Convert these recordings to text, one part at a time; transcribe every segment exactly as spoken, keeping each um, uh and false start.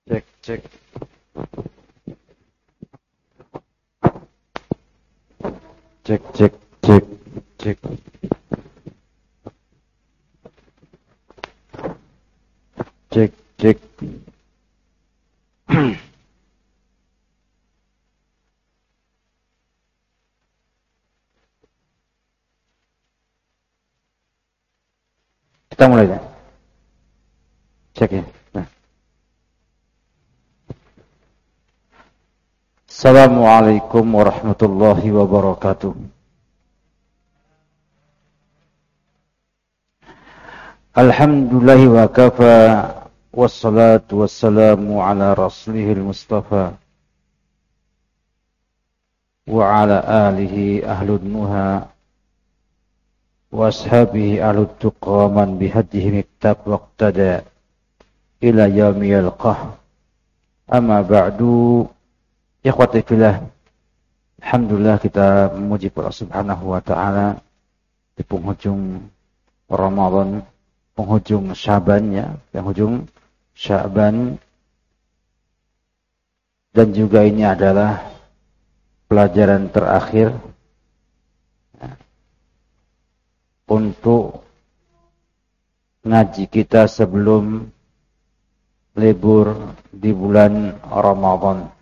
Cek, cek. Cek, cek, cek, cek. Cek, cek. Kita mulai ya. Cek ya. Nah. Assalamualaikum warahmatullahi wabarakatuh. Alhamdulillahi wa kafa, wassalatu wassalamu ala rasulihil mustafa wa ala alihi ahlun nuha wa ashabihi ahlut tuqa man bihadihim iktab waqtada ila yaumi yalqah. Amma ba'du. Ikhwati fillah, alhamdulillah kita memuji Allah Subhanahu wa taala di penghujung Ramadan, penghujung Syaban ya, penghujung Syaban, dan juga ini adalah pelajaran terakhir ya, untuk ngaji kita sebelum libur di bulan Ramadan.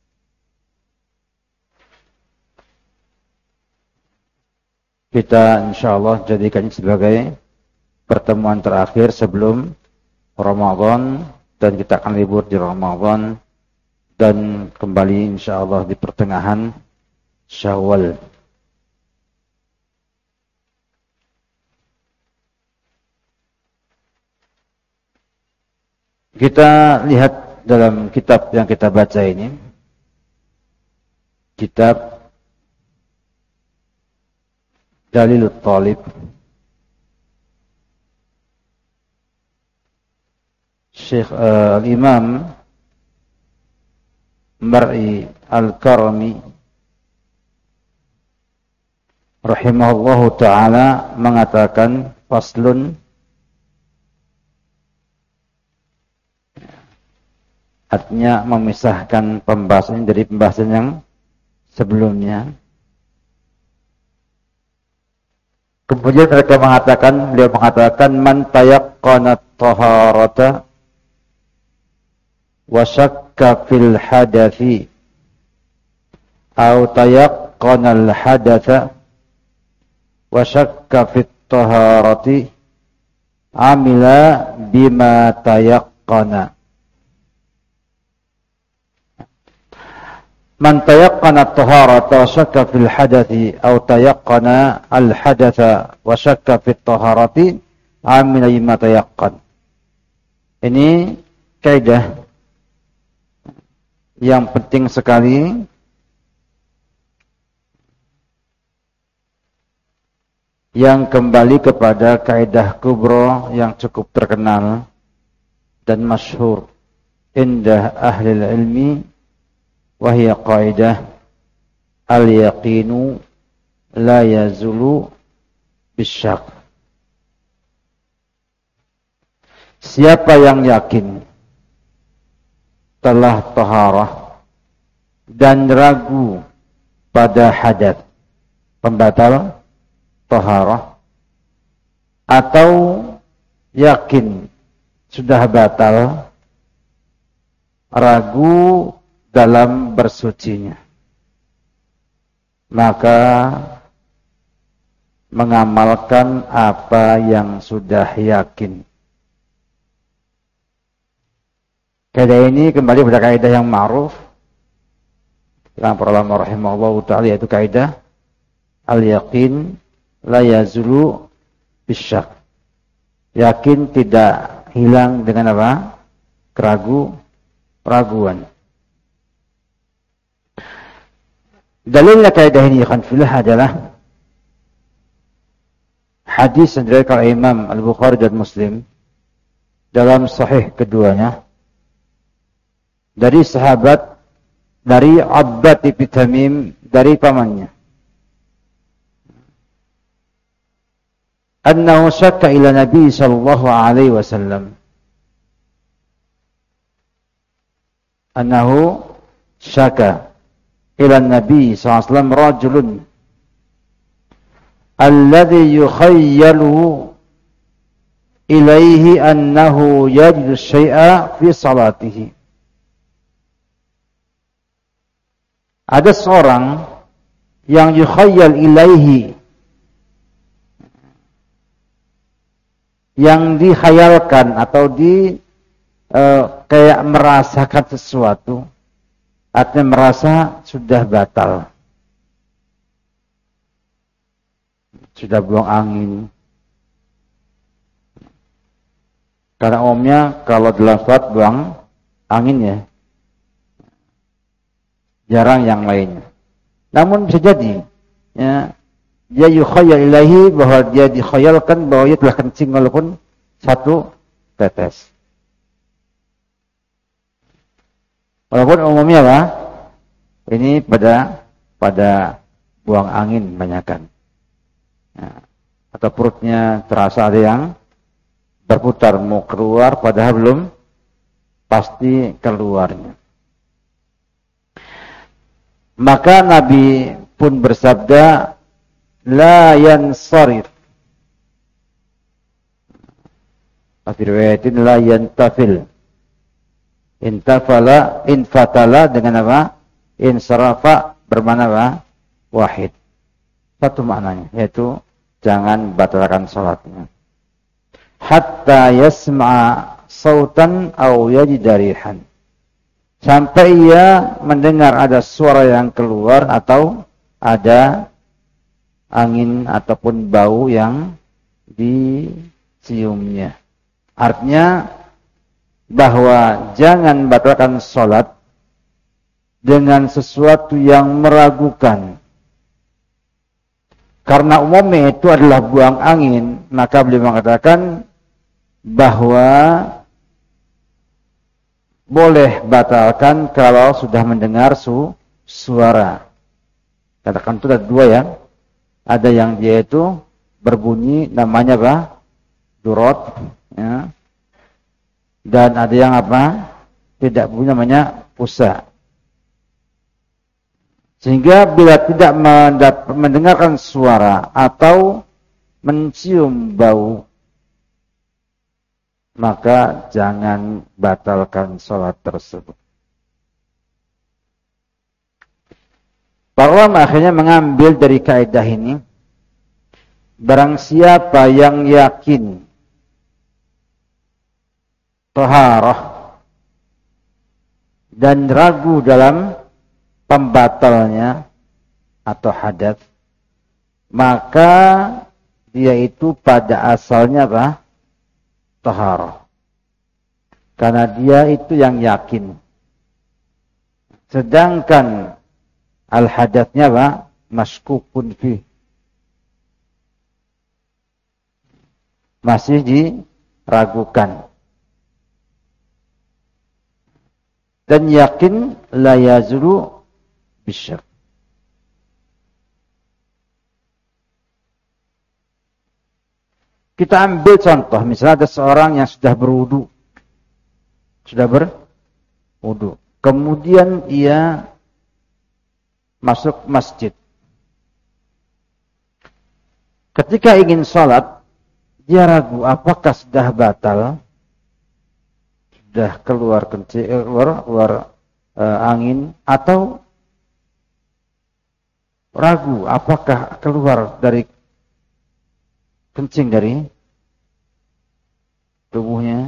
Kita insyaallah jadikan sebagai pertemuan terakhir sebelum Ramadan, dan kita akan libur di Ramadan dan kembali insyaallah di pertengahan Syawal. Kita lihat dalam kitab yang kita baca ini, kitab Dalilut Talib, Syekh uh, Al-Imam Mar'i Al-Karami rahimahullahu ta'ala mengatakan faslun, artinya memisahkan pembahasan dari pembahasan yang sebelumnya. Kemudian mereka mengatakan, beliau mengatakan man tayaqqana at-taharata wa syakka fil hadathi aw tayaqqana al-hadatha wa syakka fit taharati amila bima tayaqqana. Man tayaqqana at-taharata wa syakka fil hadathi aw tayaqqana al-hadatha wa syakka fit taharati amila bima tayaqqan. Ini kaidah yang penting sekali yang kembali kepada kaidah kubra yang cukup terkenal dan masyhur indah ahli ilmi, wahia qaidah al-yaqinu la yazulu bisyak. Siapa yang yakin telah taharah dan ragu pada hadat pembatal taharah, atau yakin sudah batal, ragu dalam bersucinya, maka mengamalkan apa yang sudah yakin. Kaidah ini kembali pada kaidah yang ma'ruf yang para ulama rahimahullah ta'ala, yaitu kaidah al-yaqin la yazulu bisyak. Yakin tidak hilang dengan apa? Keragu, keraguan. Dalilnya kaidah ini kan filah adalah hadis yang diriwayatkan oleh Imam Al-Bukhari dan Muslim dalam sahih keduanya dari sahabat, dari Abbad bin Tamim, dari pamannya, annahu syakka ila Nabi sallallahu alaihi wasallam, annahu syaka ila Nabi sallallahu alaihi wasallam rajulun alladhi yukhayyalu ilaihi annahu yajidu syai'a fi salatihi. Ada seorang yang yukhayyal ilaihi, yang dikhayalkan atau di uh, kayak merasakan sesuatu, artinya merasa sudah batal, sudah buang angin. Karena umumnya kalau dalam sholat buang angin ya, jarang yang lainnya. Namun bisa jadi ya, dia yukhayyal ilahi, bahwa dia dikhayalkan bahwa dia telah kencing walaupun satu tetes. Walaupun umumnya lah ini pada pada buang angin banyakan. Ya, atau perutnya terasa ada yang berputar mau keluar padahal belum pasti keluarnya. Maka Nabi pun bersabda, la yansarif. Fi riwayatin la yantafil. Intafala, infatala dengan apa? Insarafa bermakna apa? Wahid. Satu maknanya, yaitu jangan batalkan salatnya. Hatta yasma'a sautan aw yajida rihan. Sampai ia mendengar ada suara yang keluar atau ada angin ataupun bau yang diciumnya. Artinya bahwa jangan batalkan sholat dengan sesuatu yang meragukan. Karena umumnya itu adalah buang angin, maka beliau mengatakan bahwa boleh batalkan kalau sudah mendengar su suara. Katakan itu ada dua ya. Ada yang dia itu berbunyi namanya apa? Durot. Ya. Dan ada yang apa? Tidak bunyi namanya pusa. Sehingga bila tidak mendengarkan suara atau mencium bau, maka jangan batalkan sholat tersebut. Para ulama akhirnya mengambil dari kaidah ini, barang siapa yang yakin taharah dan ragu dalam pembatalnya atau hadas, maka dia itu pada asalnya apa? Taharah. Karena dia itu yang yakin. Sedangkan al-hadatsnya apa? Maskukun fi. Masih diragukan. Dan yakin la yazulu bisyak. Kita ambil contoh, misalnya ada seorang yang sudah berwudu. Sudah berwudu. Kemudian ia masuk masjid. Ketika ingin sholat, dia ragu apakah sudah batal, sudah keluar kencing, keluar, keluar uh, angin, atau ragu apakah keluar dari kencing dari tubuhnya.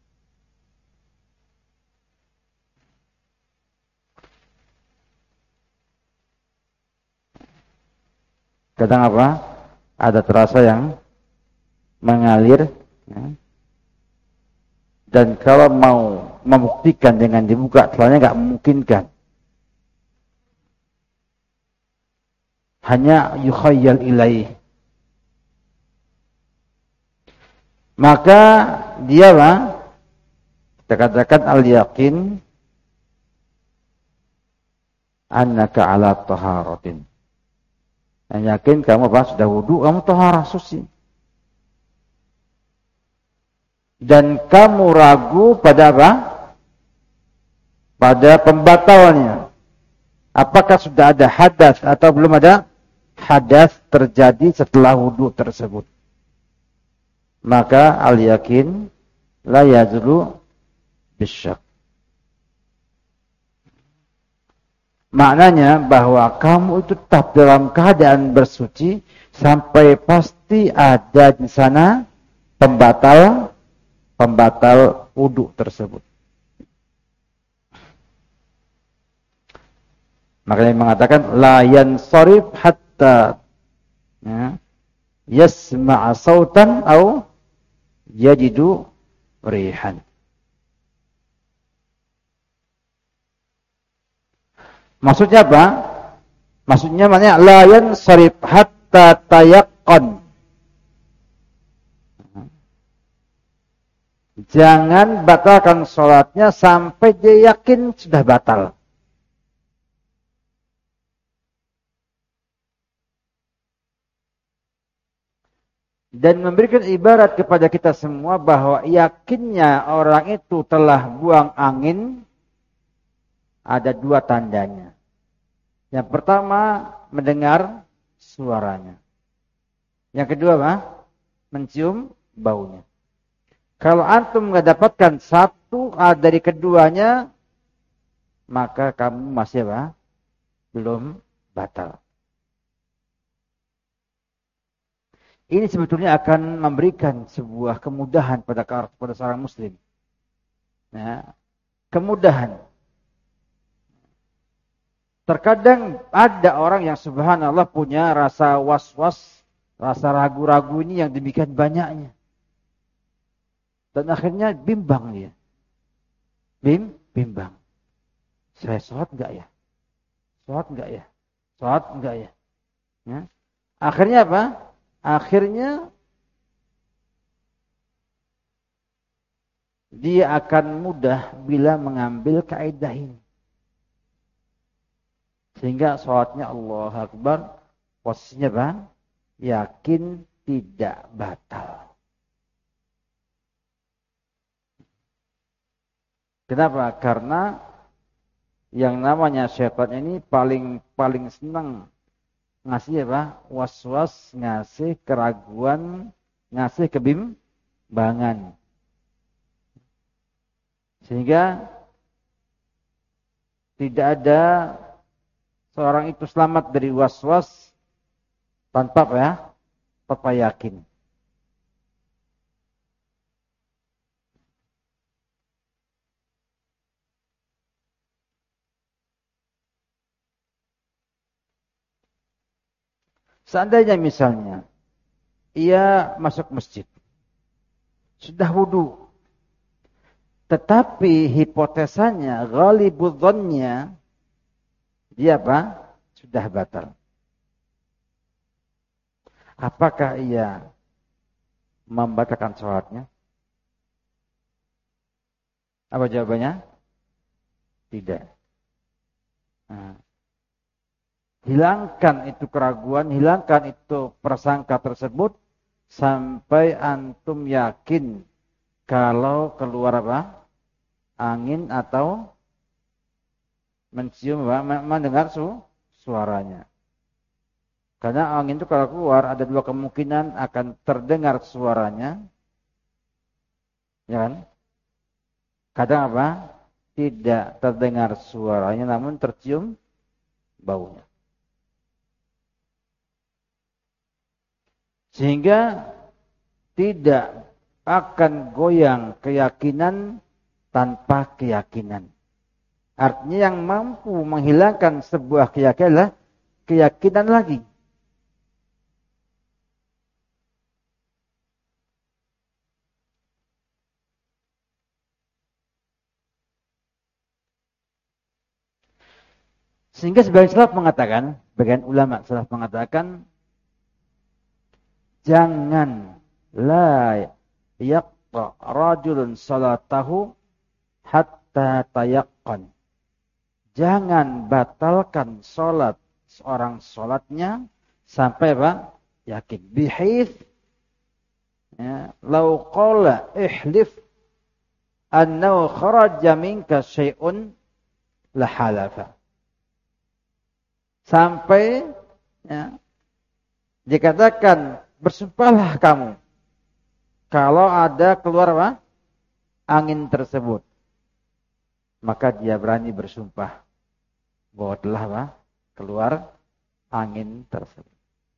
Kadang apa? Ada terasa yang mengalir. Ya. Dan kalau mau membuktikan dengan dibuka celana nggak memungkinkan. Hanya yukhayyal ilaih. Maka dia lah, kita katakan al-yakin annaka ala taharatin. Yang yakin kamu apa? Sudah wudu, kamu taharah suci. Dan kamu ragu pada apa? pada pembatalnya. Apakah sudah ada hadas atau belum ada hadas terjadi setelah wudu tersebut. Maka al-yakin la yazulu bisyak. Maknanya bahwa kamu itu tetap dalam keadaan bersuci sampai pasti ada di sana pembatal pembatal wudu tersebut. Makanya mengatakan la yansarif hatta ya, yasma'a sautan au yajidu rihan. Maksudnya apa? Maksudnya maknanya la yansarif hatta tayaqqan. Jangan batalkan sholatnya sampai dia yakin sudah batal. Dan memberikan ibarat kepada kita semua bahwa yakinnya orang itu telah buang angin ada dua tandanya. Yang pertama mendengar suaranya. Yang kedua apa? Mencium baunya. Kalau antum nggak dapatkan satu dari keduanya, maka kamu masih apa? Belum batal. Ini sebetulnya akan memberikan sebuah kemudahan pada pada seorang muslim. Ya, kemudahan. Terkadang ada orang yang subhanallah punya rasa was-was, rasa ragu-ragu ini yang demikian banyaknya. Dan akhirnya bimbang dia. Bim, bimbang. Saya sholat enggak ya? Sholat enggak ya? Sholat enggak ya? Ya. Akhirnya apa? Akhirnya dia akan mudah bila mengambil kaidah ini. Sehingga sholatnya Allahu Akbar, posisinya bang, yakin tidak batal. Kenapa? Karena yang namanya syaitan ini paling paling senang ngasih apa? Was-was, ngasih keraguan, ngasih kebimbangan. Sehingga tidak ada seorang itu selamat dari was-was tanpa apa ya? Tanpa yakin. Seandainya misalnya ia masuk masjid, sudah wudu, tetapi hipotesanya, ghalibudhannya, dia apa? Sudah batal. Apakah ia membatalkan sholatnya? Apa jawabannya? Tidak. Nah. Hilangkan itu keraguan, hilangkan itu prasangka tersebut sampai antum yakin kalau keluar apa? Angin atau mencium apa? Mendengar su suaranya. Karena angin itu kalau keluar ada dua kemungkinan akan terdengar suaranya. Ya kan? Kadang apa? Tidak terdengar suaranya namun tercium baunya. Sehingga tidak akan goyang keyakinan tanpa keyakinan. Artinya yang mampu menghilangkan sebuah keyakinan adalah keyakinan lagi. Sehingga sebagian salaf mengatakan, bagian ulama salaf mengatakan, jangan la yaqta rajulun salatahu hatta tayaqqan. Jangan batalkan salat seorang salatnya sampai apa? Yakin. Bihais ya, law qala ihlif annahu kharaja minka syai'un la halafa. Sampai ya, dikatakan bersumpahlah kamu kalau ada keluar apa? Angin tersebut. Maka dia berani bersumpah bahwa telah apa? Keluar angin tersebut.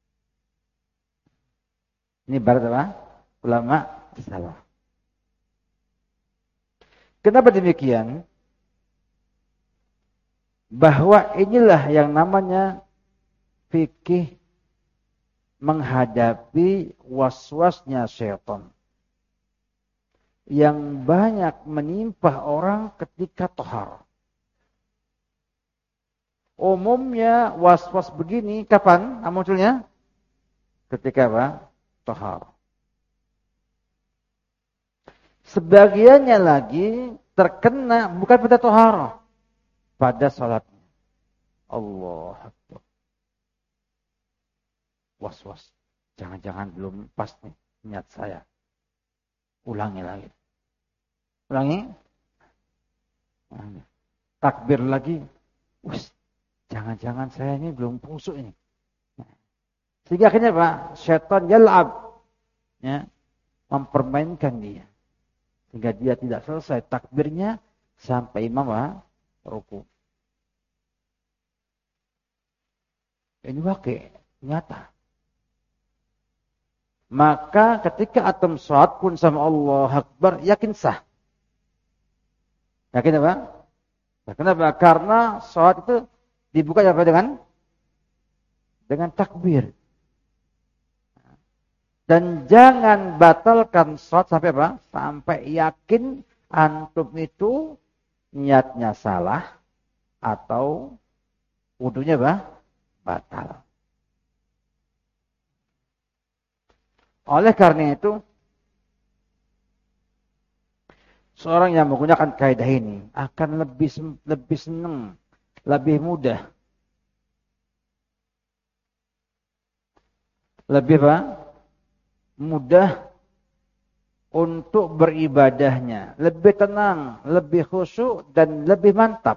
Ini barat apa? Ulama salaf. Kenapa demikian? Bahwa inilah yang namanya fikih menghadapi waswasnya syaitan yang banyak menimpa orang ketika tohar. Umumnya waswas begini kapan munculnya? Ketika apa? Tohar. Sebagiannya lagi terkena bukan pada tohar, pada salatnya. Allah Akbar. Was-was. Jangan-jangan belum pas nih niat saya. Ulangi lagi. Ulangi. Takbir lagi. Wus, jangan-jangan saya ini belum khusyuk ini. Sehingga akhirnya Pak, syaitan yal'ab. Ya, mempermainkan dia. Sehingga dia tidak selesai takbirnya sampai imam Pak, ruku. Ini wakil, nyata. Maka ketika atom sholat pun sama Allah Akbar, yakin sah. Yakin apa? Nah, kenapa? Karena sholat itu dibuka apa dengan? Dengan takbir. Dan jangan batalkan sholat sampai apa? Sampai yakin antum itu niatnya salah atau wudunya apa? Batal. Oleh karena itu, seorang yang menggunakan kaidah ini akan lebih lebih senang, lebih mudah, lebih apa? Mudah untuk beribadahnya, lebih tenang, lebih khusyuk dan lebih mantap.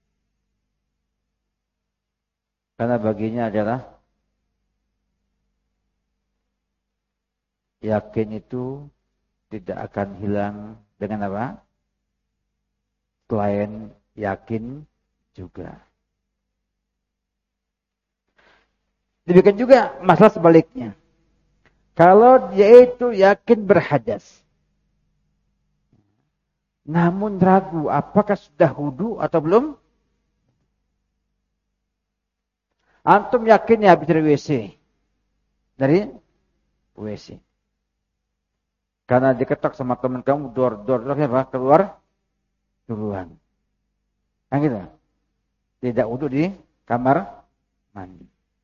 Karena baginya adalah yakin itu tidak akan hilang dengan apa? Selain yakin juga. Demikian juga masalah sebaliknya. Kalau dia itu yakin berhadas, namun ragu apakah sudah wudu atau belum? Antum yakin ya habis dari W C. Dari W C. Karena diketok sama teman kamu, dor-dor-dornya apa? Keluar duluan. Kan gitu. Tidak wudu di kamar mandi.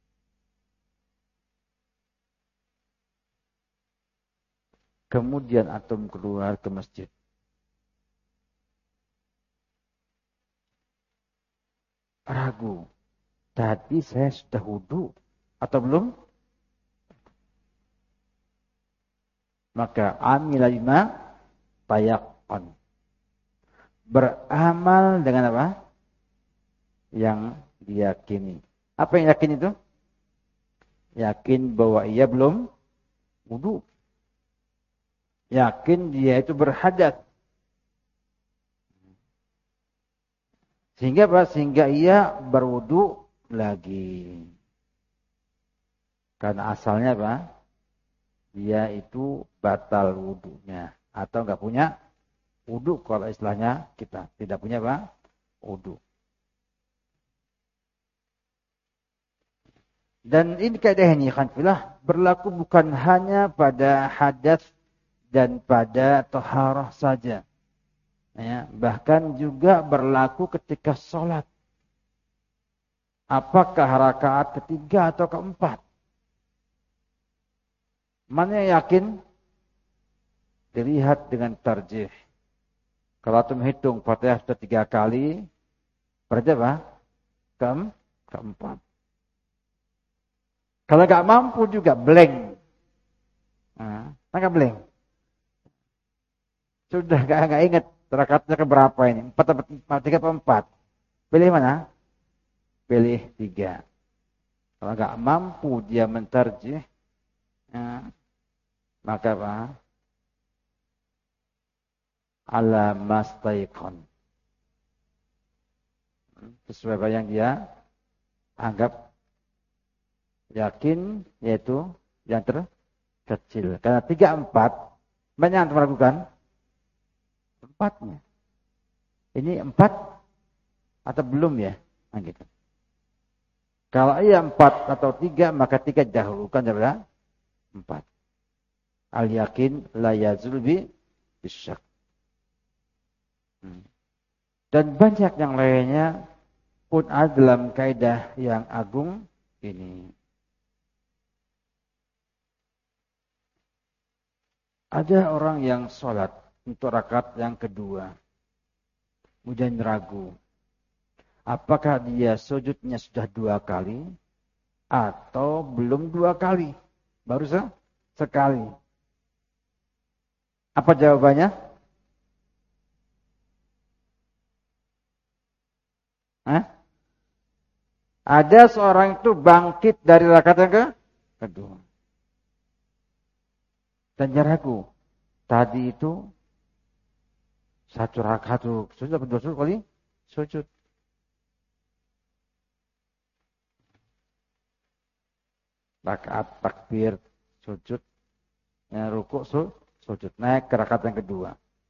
Kemudian antum keluar ke masjid. Ragu. Tadi saya sudah wudu atau belum? Maka amila lima tayaqqan. Beramal dengan apa? Yang diyakini. Apa yang yakin itu? Yakin bahwa ia belum wudu. Yakin dia itu berhadas. Sehingga apa? Sehingga ia berwudu lagi. Karena asalnya apa? Dia itu batal wudunya atau enggak punya wudu kalau istilahnya kita tidak punya apa? Wudu. Dan ini kaidah ini khanfillah berlaku bukan hanya pada hadas dan pada taharah saja. Ya, bahkan juga berlaku ketika sholat. Apakah rakaat ketiga atau keempat? Mana yang yakin? Dilihat dengan tarjih. Kalau antum hitung Fatihah sudah tiga kali, berarti apa? Keem, keempat. Kalau nggak mampu juga blank. Nah, nggak blank. Sudah nggak nggak ingat rakaatnya keberapa ini? Empat atau tiga atau empat? Pilih mana? Pilih tiga. Kalau nggak mampu dia mentarjih, ya, maka apa? Ala mastaiqon. Sesuai apa yang dia anggap yakin, yaitu yang terkecil. Karena tiga empat, banyak yang meragukan empatnya. Ini empat atau belum ya? Nah, gitu. Kalau ia empat atau tiga, maka tiga dahulukan daripada empat. Al yakin la yazul bi bisyak. Dan banyak yang lainnya pun ada dalam kaidah yang agung ini. Ada orang yang sholat untuk rakaat yang kedua, kemudian ragu. Apakah dia sujudnya sudah dua kali atau belum dua kali? Baru sekali. Apa jawabannya? Hah? Ada seorang itu bangkit dari rakaat yang ke kedua. Dan dia ragu. Tadi itu satu rakaat sujud atau dua sujud kali sujud. Rakaat takbir sujud, ya, rukuk sujud, naik ke rakaat yang kedua.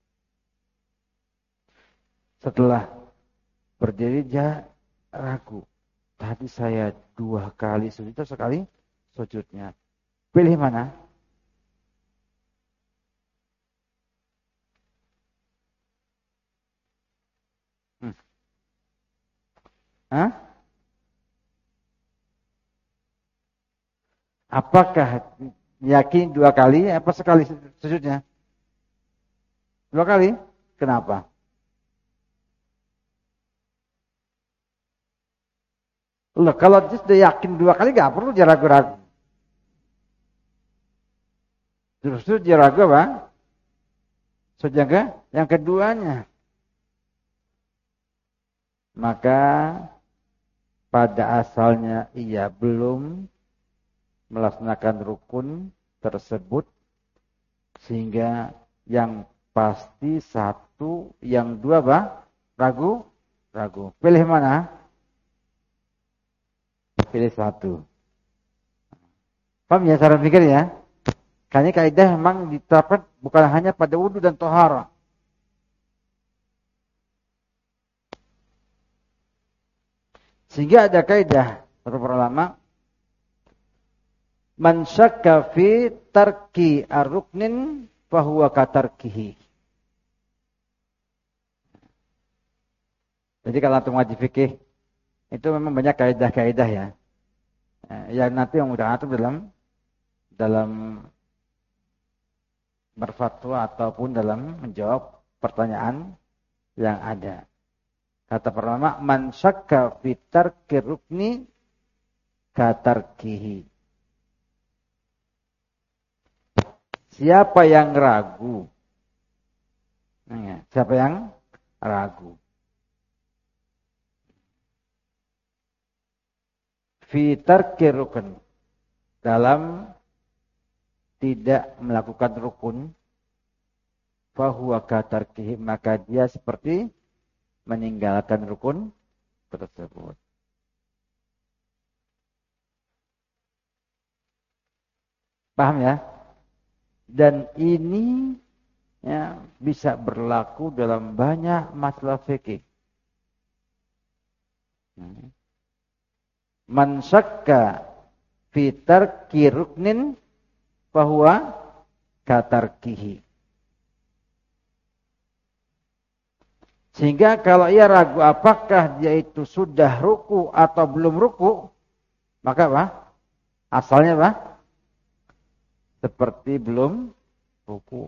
Setelah berdiri dia ragu. Tadi saya dua kali sujud, sekali sujudnya. Pilih mana? Hmm. Hah? Apakah yakin dua kali apa sekali sujudnya? Dua kali? Kenapa? Loh, kalau dia sudah yakin dua kali gak perlu dia ragu-ragu. Justru dia ragu apa? Sujud yang, ke, yang keduanya. Maka pada asalnya ia belum melaksanakan rukun tersebut, sehingga yang pasti satu, yang dua apa? Ragu, ragu. Pilih mana? Pilih satu. Paham ya cara pikir ya? Karena kaidah memang diterapkan bukan hanya pada wudu dan tohara. Sehingga ada kaidah para ulama, man syakka fi tarki ar-ruknin fahuwa katarkihi. Jadi kalau antum ngaji fikih itu memang banyak kaidah-kaidah ya. Yang nanti yang mudah antum dalam dalam berfatwa ataupun dalam menjawab pertanyaan yang ada. Kata pertama, man syakka fi tarki rukni katarkihi. Siapa yang ragu? Nah, siapa yang ragu? Fi tarki rukun, dalam tidak melakukan rukun, fahuwa katarkihi, maka dia seperti meninggalkan rukun tersebut. Paham ya? Dan ini ya, bisa berlaku dalam banyak masalah fikih. Man syakka fi tarki ruknin fahuwa katarkihi. Sehingga kalau ia ragu apakah dia itu sudah ruku atau belum ruku, maka apa? Asalnya apa? Seperti belum ruku.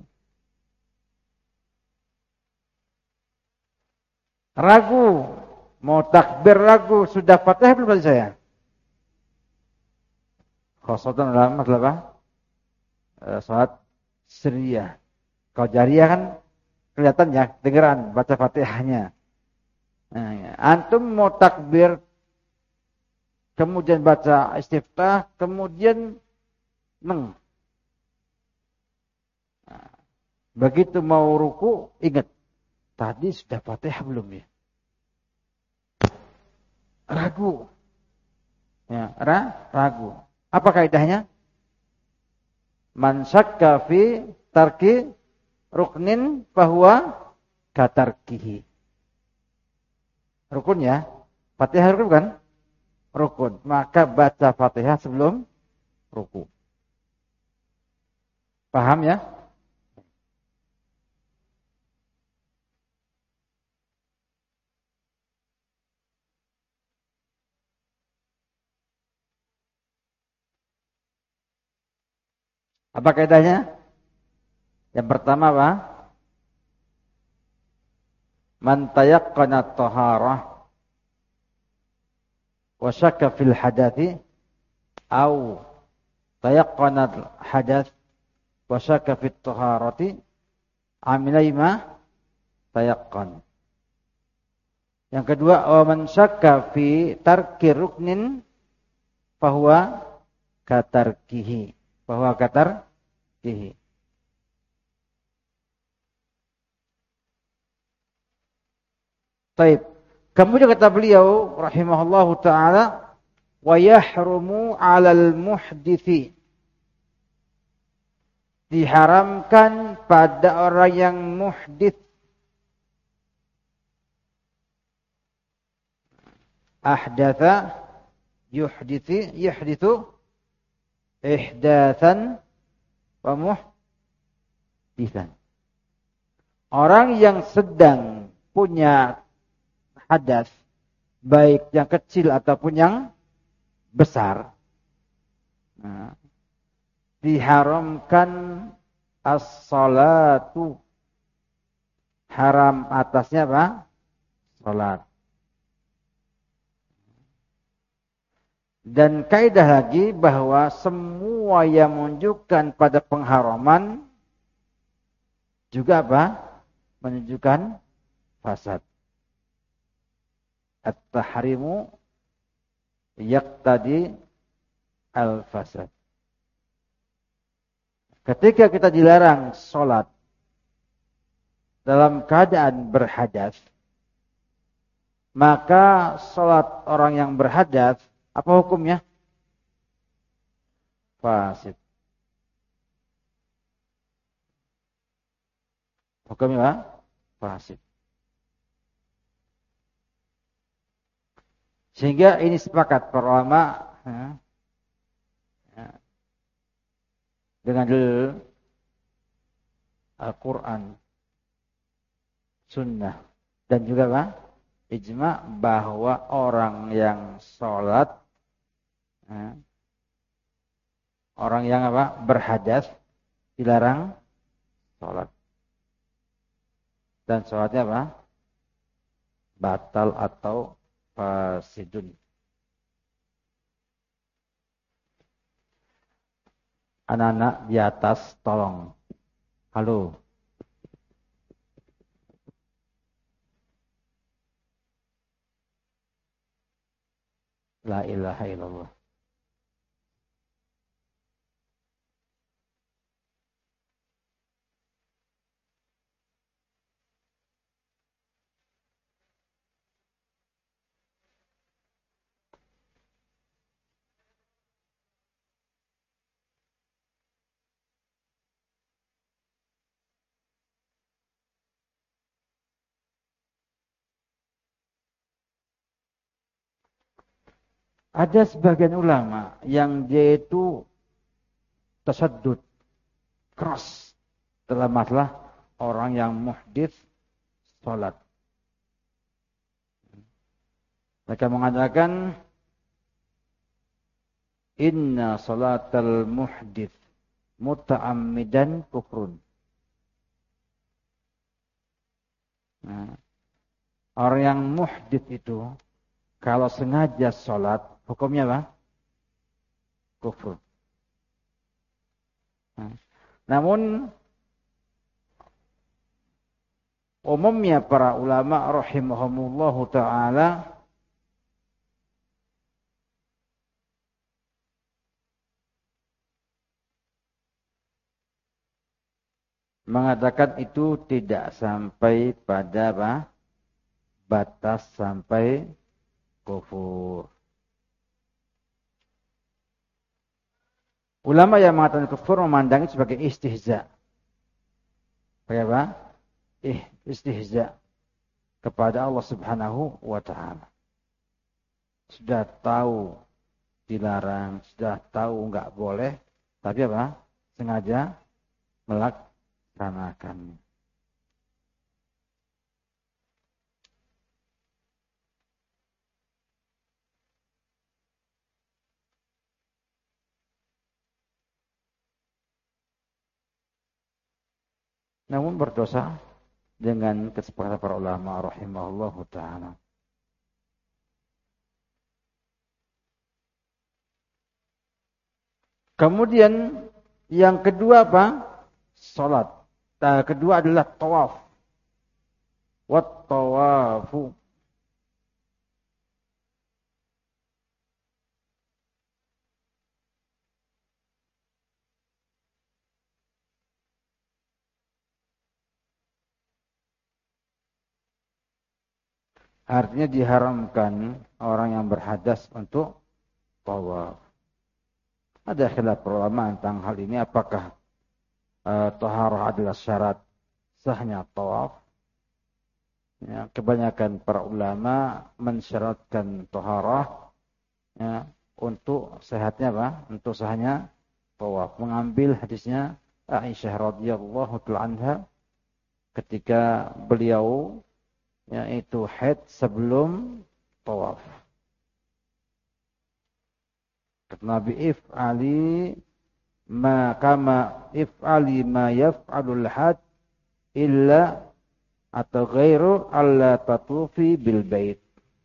Ragu, mau takbir ragu, sudah Fatihah belum tadi saya? Khosotan dalam masalah apa? Salat sirriyah. Kalau jariyah kan kelihatan ya, dengeran baca Fatihahnya. Nah, antum mau takbir, kemudian baca istiftah, kemudian neng. Nah, begitu mau ruku, ingat, tadi sudah Fatihah belum ya? Ragu. Ya, ra, ragu. Apa kaidahnya? Man syakka fi tarki ruknin bahwa katarkihi. Rukun ya. Fatihah rukun kan? Rukun. Maka baca Fatihah sebelum ruku. Paham ya? Apa kaidahnya? Yang pertama apa? Man tayaqqana at-taharah wa syakka fil hadathi au tayaqqana al-hadath wa syakka fit taharati amilai ma tayaqqan. Yang kedua, wa man syakka fi tarki ruknin fahuwa katarkihi. Fahuwa katarkihi. Taib. Kemudian kata beliau rahimahullahu taala, wa yahrumu 'alal muhdithi. Diharamkan pada orang yang muhdits. Ahdatha yuhdithi yuhdithu ihdatsan wa muhditsan. Orang yang sedang punya hadas, baik yang kecil ataupun yang besar, nah, diharamkan as-salatu. Haram atasnya apa? Salat. Dan kaidah lagi bahwa semua yang menunjukkan pada pengharaman juga apa? Menunjukkan fasad. At-tahrimu yaqtadi al-fasad. Ketika kita dilarang sholat dalam keadaan berhadas, maka sholat orang yang berhadas, apa hukumnya? Fasid. Hukumnya apa? Fasid. Sehingga ini sepakat para ulama ya, ya, dengan dalil Al-Quran, Sunnah, dan juga apa? Ijma bahwa orang yang sholat, ya, orang yang apa? Berhadas dilarang sholat. Dan sholatnya apa? Batal atau fasidun. Anak-anak di atas tolong. Halo. La ilaha illallah. Ada sebagian ulama yang dia itu tasaddud, keras dalam masalah orang yang muhdits sholat. Mereka mengatakan inna sholatal muhdits muta'ammidan kufrun. Nah, orang yang muhdits itu kalau sengaja sholat, hukumnya apa? Kufur. Nah, namun umumnya para ulama rahimahumullahu ta'ala mengatakan itu tidak sampai pada apa? Batas sampai kufur. Ulama yang mengatakan kufur memandang itu sebagai istihza. Sebagai apa? Eh, istihza kepada Allah Subhanahu wa ta'ala. Sudah tahu dilarang, sudah tahu enggak boleh, tapi apa? Sengaja melaksanakannya. Namun berdosa dengan kesepakatan para ulama rahimahullahu ta'ala. Kemudian yang kedua apa? Salat. Nah, kedua adalah tawaf. Wat tawafu. Artinya diharamkan orang yang berhadas untuk tawaf. Ada khilaf ulama tentang hal ini, apakah uh, taharah adalah syarat sahnya tawaf. Ya, kebanyakan para ulama mensyaratkan taharah ya, untuk sehatnya apa? Untuk sahnya tawaf. Mengambil hadisnya Aisyah radhiyallahu anha ketika beliau yaitu haid sebelum tawaf. Kata Nabi, if'ali ma kama if'ali ma yaf'alul had illa atau ghairu alla tatufi bil bait.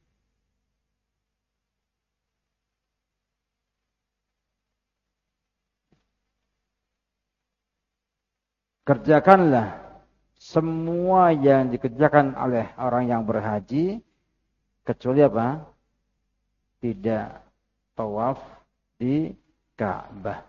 Kerjakanlah semua yang dikerjakan oleh orang yang berhaji kecuali apa? Tidak tawaf di Ka'bah.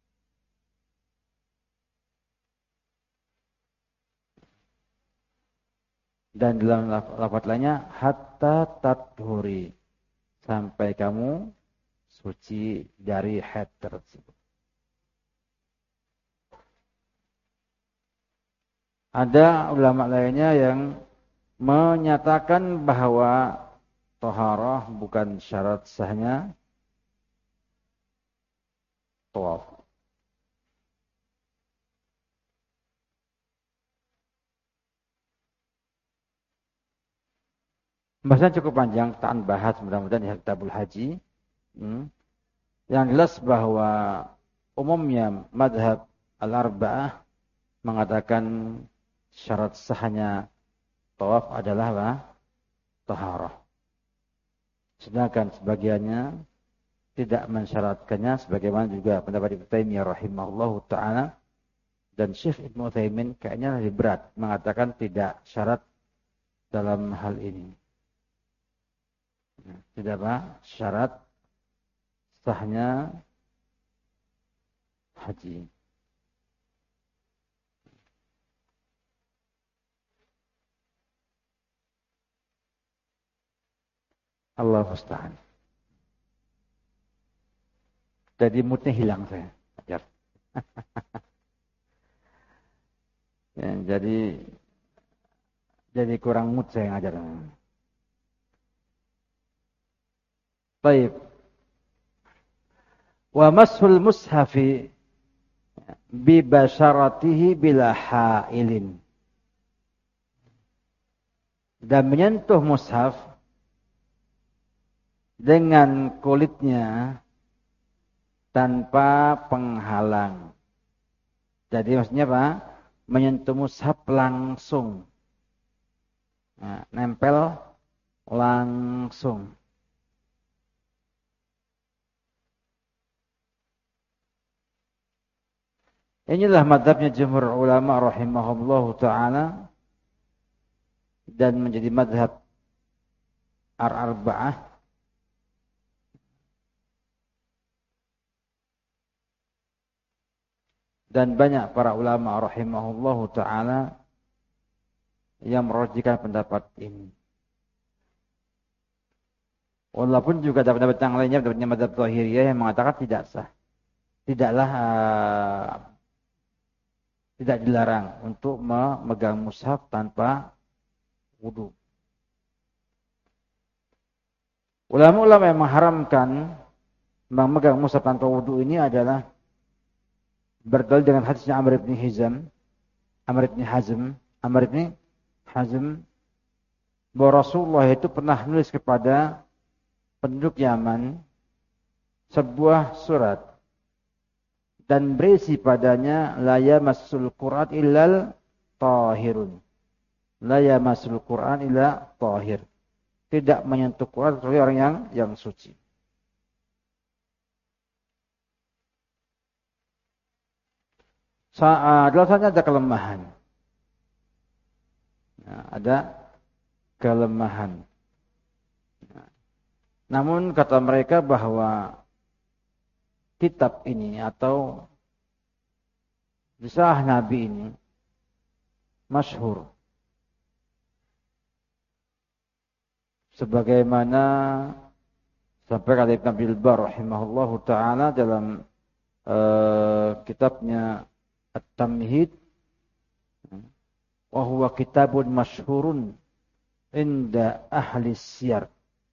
Dan dalam lafaz lainnya hatta tathuri, sampai kamu suci dari haid tersebut. Ada ulama lainnya yang menyatakan bahwa taharah bukan syarat sahnya tawaf. Bahasanya cukup panjang, kita akan bahas mudah-mudahan di Kitabul Haji. Hmm. Yang jelas bahwa umumnya madhab al-arba'ah mengatakan syarat sahnya tawaf adalah apa? Taharah. Sedangkan sebagiannya tidak mensyaratkannya, sebagaimana juga pendapat Ibnu Taimiyah rahimahullahu ta'ala dan Syekh Ibnu Utsaimin kayaknya lebih berat mengatakan tidak syarat dalam hal ini. Tidak apa? Syarat sahnya haji. Allah musta'an. Jadi moodnya hilang saya. Ya, jadi jadi kurang mood saya ngajar. Baik. Wa mashul mushafi bi basyaratihi bila hailin. Dan menyentuh mushaf dengan kulitnya tanpa penghalang. Jadi maksudnya apa? Menyentuh mushaf langsung. Nah, nempel langsung. Inilah madhabnya jumhur ulama rahimahullahu ta'ala. dan menjadi mazhab ar-arba'ah. Dan banyak para ulama rahimahullahu ta'ala yang merujukkan pendapat ini. Walaupun juga ada pendapat yang lainnya, pendapatnya mazhab Zahiriyah yang mengatakan tidak sah. Tidaklah uh, tidak dilarang untuk memegang mushaf tanpa wudu. Ulama-ulama yang mengharamkan memegang mushaf tanpa wudu ini adalah berdalil dengan hadisnya Amr bin Hizam, Amr bin Hazm, Amr bin Hazm bahwa Rasulullah itu pernah menulis kepada penduduk Yaman sebuah surat dan berisi padanya la yamassul Qur'an illal tahirun. La yamassul Qur'an illa tahir. Tidak menyentuh Quran kecuali orang yang yang suci. Saat dalamnya ada kelemahan. Nah, ada kelemahan. Nah, namun kata mereka bahwa kitab ini atau risalah Nabi ini masyhur. Sebagaimana sampai kata Ibn Abdul Bar rahimahullahu ta'ala dalam uh, kitabnya At-Tamhid, wa huwa kitabun masyhurun inda ahli siyar.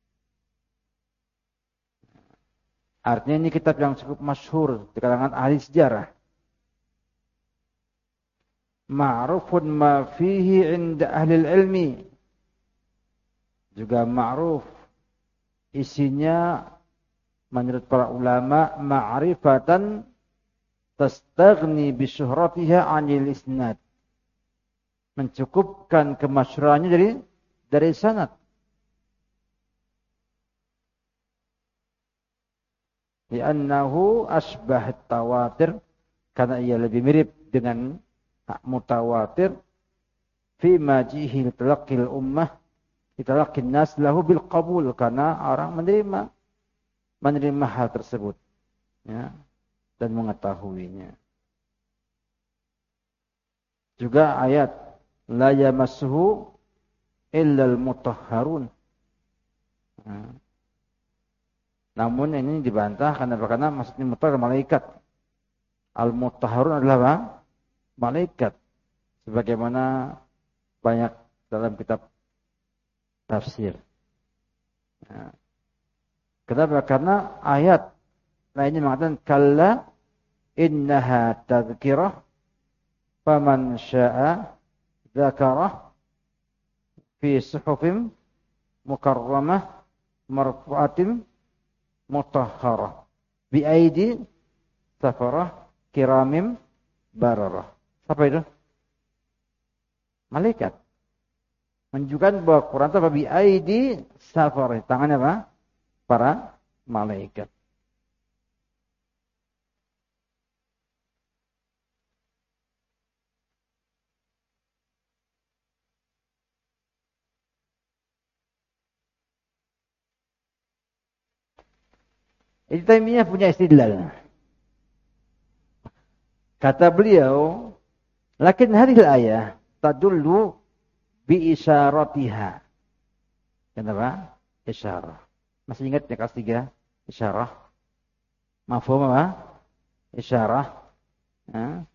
Artinya ini kitab yang cukup masyhur di kalangan ahli sejarah. Ma'rufun ma fihi inda ahli ilmi. Juga ma'ruf isinya menurut para ulama ma'rifatan tastaghni bi syuhratiha 'anil isnad. Mencukupkan kemasyhurannya dari dari sanad. Li'annahu asbah tawatir, karena ia lebih mirip dengan mutawatir fi majihil talaqqil ummah, talaqqin nas lahu bil qabul, karena orang menerima menerima hal tersebut ya, dan mengetahuinya. Juga ayat la yamassuhu illal mutahharun. Nah, namun ini dibantah karena karena maksudnya mutahhar malaikat. Al-mutahharun adalah apa? Malaikat. Sebagaimana banyak dalam kitab tafsir. Nah, kenapa? Karena ayat lainnya mengatakan kalla innaha tadhkirah faman syaa'a dzakarah fi suhufin mukarramah marfu'atin mutahharah bi aidi safarah kiramim bararah. Apa itu? Malaikat. Menunjukkan bahwa Quran itu apa? Bi aidi safarah. Tangannya apa? Para malaikat. Ibnu Taimiyah punya istidlal. Kata beliau, lakin hadhil ayah tadullu bi isyaratiha. Kenapa? Isyarah. Masih ingat ya kelas tiga? Isyarah. Mafhum apa? Isyarah. Ya.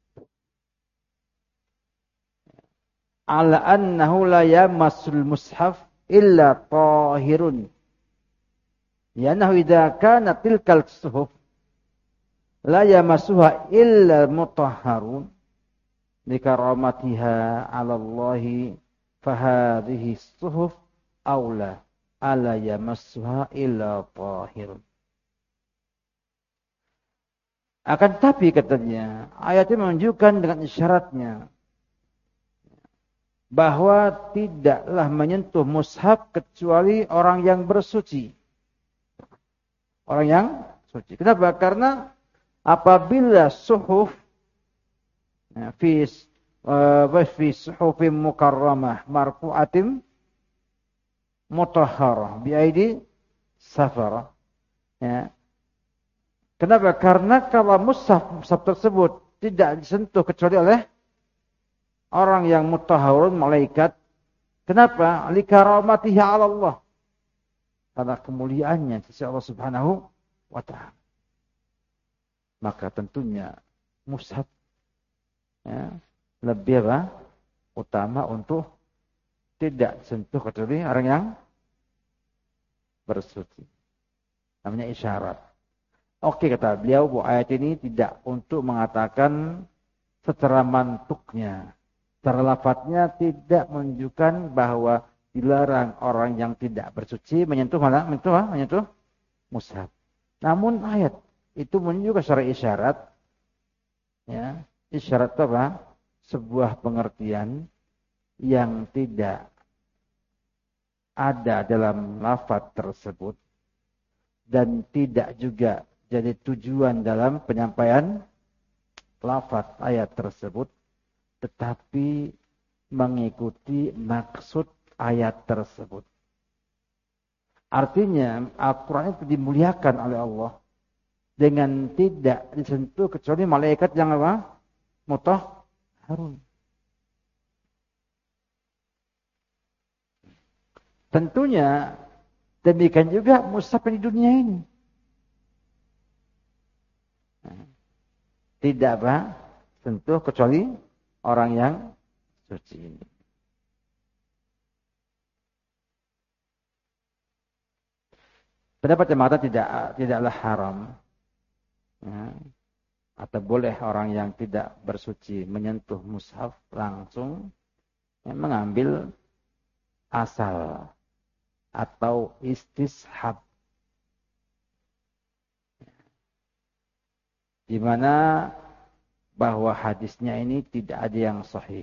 Ala annahu la yamassul mushaf illa tahirun. Ya nahu idza kana tilkal suhuf la yamassuha illa mutahharun likaramatiha 'ala Allah fa hadhihi suhuf aula ala yamassuha illa tahirun. Akan tapi katanya ayatnya menunjukkan dengan isyaratnya bahwa tidaklah menyentuh mushaf kecuali orang yang bersuci. Orang yang suci. Kenapa? Karena apabila suhuf ya, fi wa fi suhufim mukarramah marfu'atim mutahharah bi aidi safara. Ya. Kenapa? Karena kalau mushaf mushaf tersebut tidak disentuh kecuali oleh orang yang mutahharun, malaikat. Kenapa? Li karamatihi 'ala Allah. Karena kemuliaannya sisi Allah Subhanahu wa ta'ala. Maka tentunya mushaf ya, lebih apa? Utama untuk tidak sentuh kecuali orang yang bersuci. Namanya isyarat. Oke, kata beliau bahwa ayat ini tidak untuk mengatakan secara mantuknya, secara lafadznya tidak menunjukkan bahwa dilarang orang yang tidak bersuci menyentuh mana? Menyentuh, menyentuh mushaf. Namun ayat itu menunjukkan secara isyarat, ya, isyarat itu apa? Sebuah pengertian yang tidak ada dalam lafadz tersebut dan tidak juga jadi tujuan dalam penyampaian lafadz ayat tersebut, tetapi mengikuti maksud ayat tersebut. Artinya Al-Quran itu dimuliakan oleh Allah dengan tidak disentuh kecuali malaikat yang apa? Mutahharun. Tentunya demikian juga mushaf di dunia ini. Tidak apa? Sentuh kecuali orang yang suci ini. Pendapat yang mengatakan tidak tidaklah haram, ya, atau boleh orang yang tidak bersuci menyentuh mushaf langsung, ya, mengambil asal atau istishab, di mana bahwa hadisnya ini tidak ada yang sahih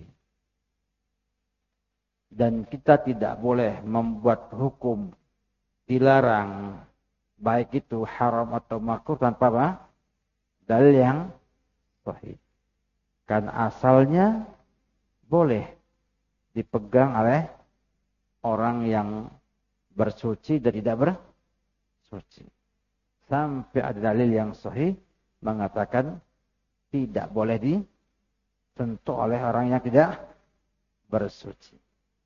dan kita tidak boleh membuat hukum dilarang baik itu haram atau makruh tanpa apa? Dalil yang sahih. Kan asalnya boleh dipegang oleh orang yang bersuci dan tidak bersuci. Sampai ada dalil yang sahih mengatakan tidak boleh disentuh oleh orang yang tidak bersuci.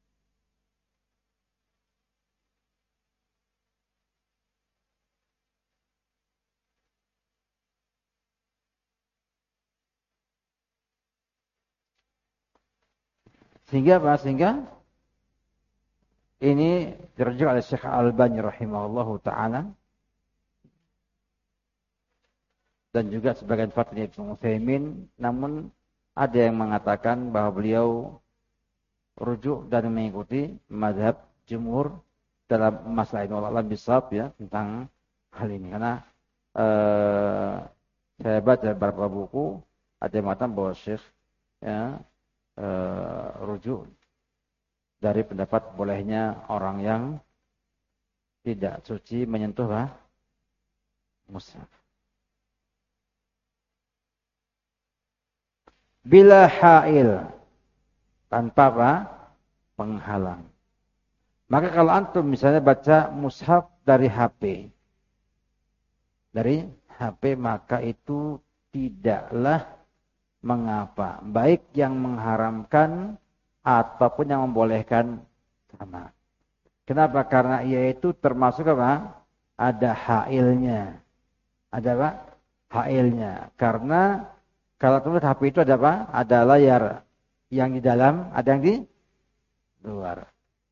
Sehingga apa? Sehingga ini dirujuk oleh Syekh Al-Albani rahimahullahu ta'ala dan juga sebagian fatwa Ibnu Utsaimin, namun ada yang mengatakan bahwa beliau rujuk dan mengikuti mazhab jumhur dalam masalah ini, wallahu a'lam bishawab, ya, tentang hal ini. Karena eh, saya baca beberapa buku ada yang mengatakan bahwa Syekh, ya, Uh, rujuk dari pendapat bolehnya orang yang tidak suci menyentuh lah mushaf. Bila hail, tanpa apa? Penghalang. Maka kalau antum misalnya baca mushaf dari H P, dari H P, maka itu tidaklah mengapa, baik yang mengharamkan ataupun yang membolehkan sama. Kenapa? Karena ia itu termasuk apa? Ada hailnya. Ada apa? Hailnya. Karena kalau tulis H P itu ada apa? Ada layar yang di dalam, ada yang di luar.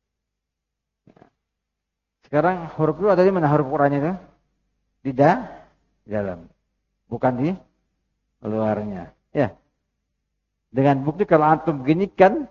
Sekarang huruf itu ada di mana huruf Qurannya itu? Di dalam. Bukan di luarnya. Ya. Dengan bukti kalau antum begini kan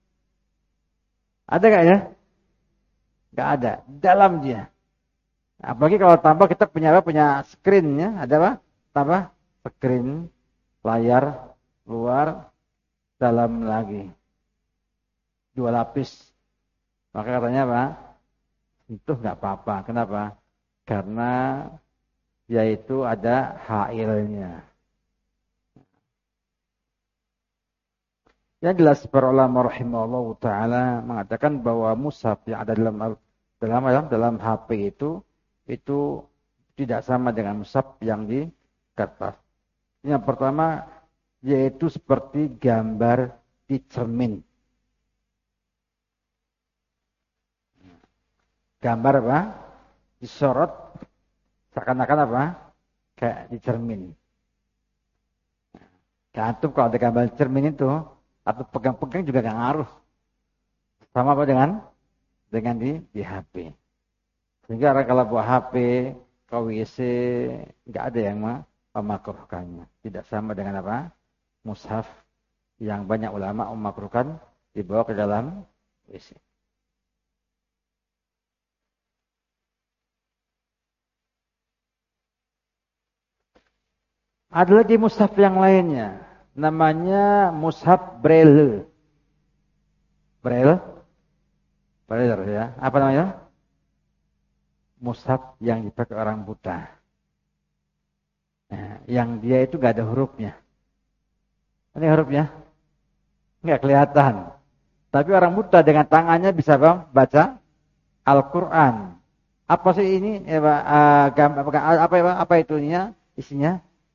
ada enggak ya? Enggak ada. Dalam dia. Apalagi kalau tambah kita punya apa? Punya screen, ya. Ada apa? Tambah screen, layar luar, dalam lagi. Dua lapis. Maka katanya apa? Itu enggak apa-apa. Kenapa? Karena yaitu ada hailnya. Yang jelas para ulama rahimahullah taala mengatakan bahwa mushaf yang ada dalam dalam dalam, dalam H P itu itu tidak sama dengan mushaf yang di kertas. Yang pertama yaitu seperti gambar di cermin. Gambar apa? Disorot seakan-akan apa? Kayak di cermin. Kantum kalau ada gambar di cermin itu atau pegang-pegang juga gak ngaruh. Sama apa dengan dengan di di H P. Sehingga orang kalau bawa H P ke W C nggak ada yang memakruhkannya. Tidak sama dengan apa? Mushaf yang banyak ulama memakruhkan dibawa ke dalam W C. Ada lagi mushaf yang lainnya. Namanya mushaf Braille. Braille? Braille ya. Apa namanya? Mushaf yang dipakai orang buta. Nah, yang dia itu gak ada hurufnya. Ini hurufnya? Nggak kelihatan. Tapi orang buta dengan tangannya bisa baca Al-Quran. Apa sih ini? Eh, uh, apa, apa, apa itunya? Isinya?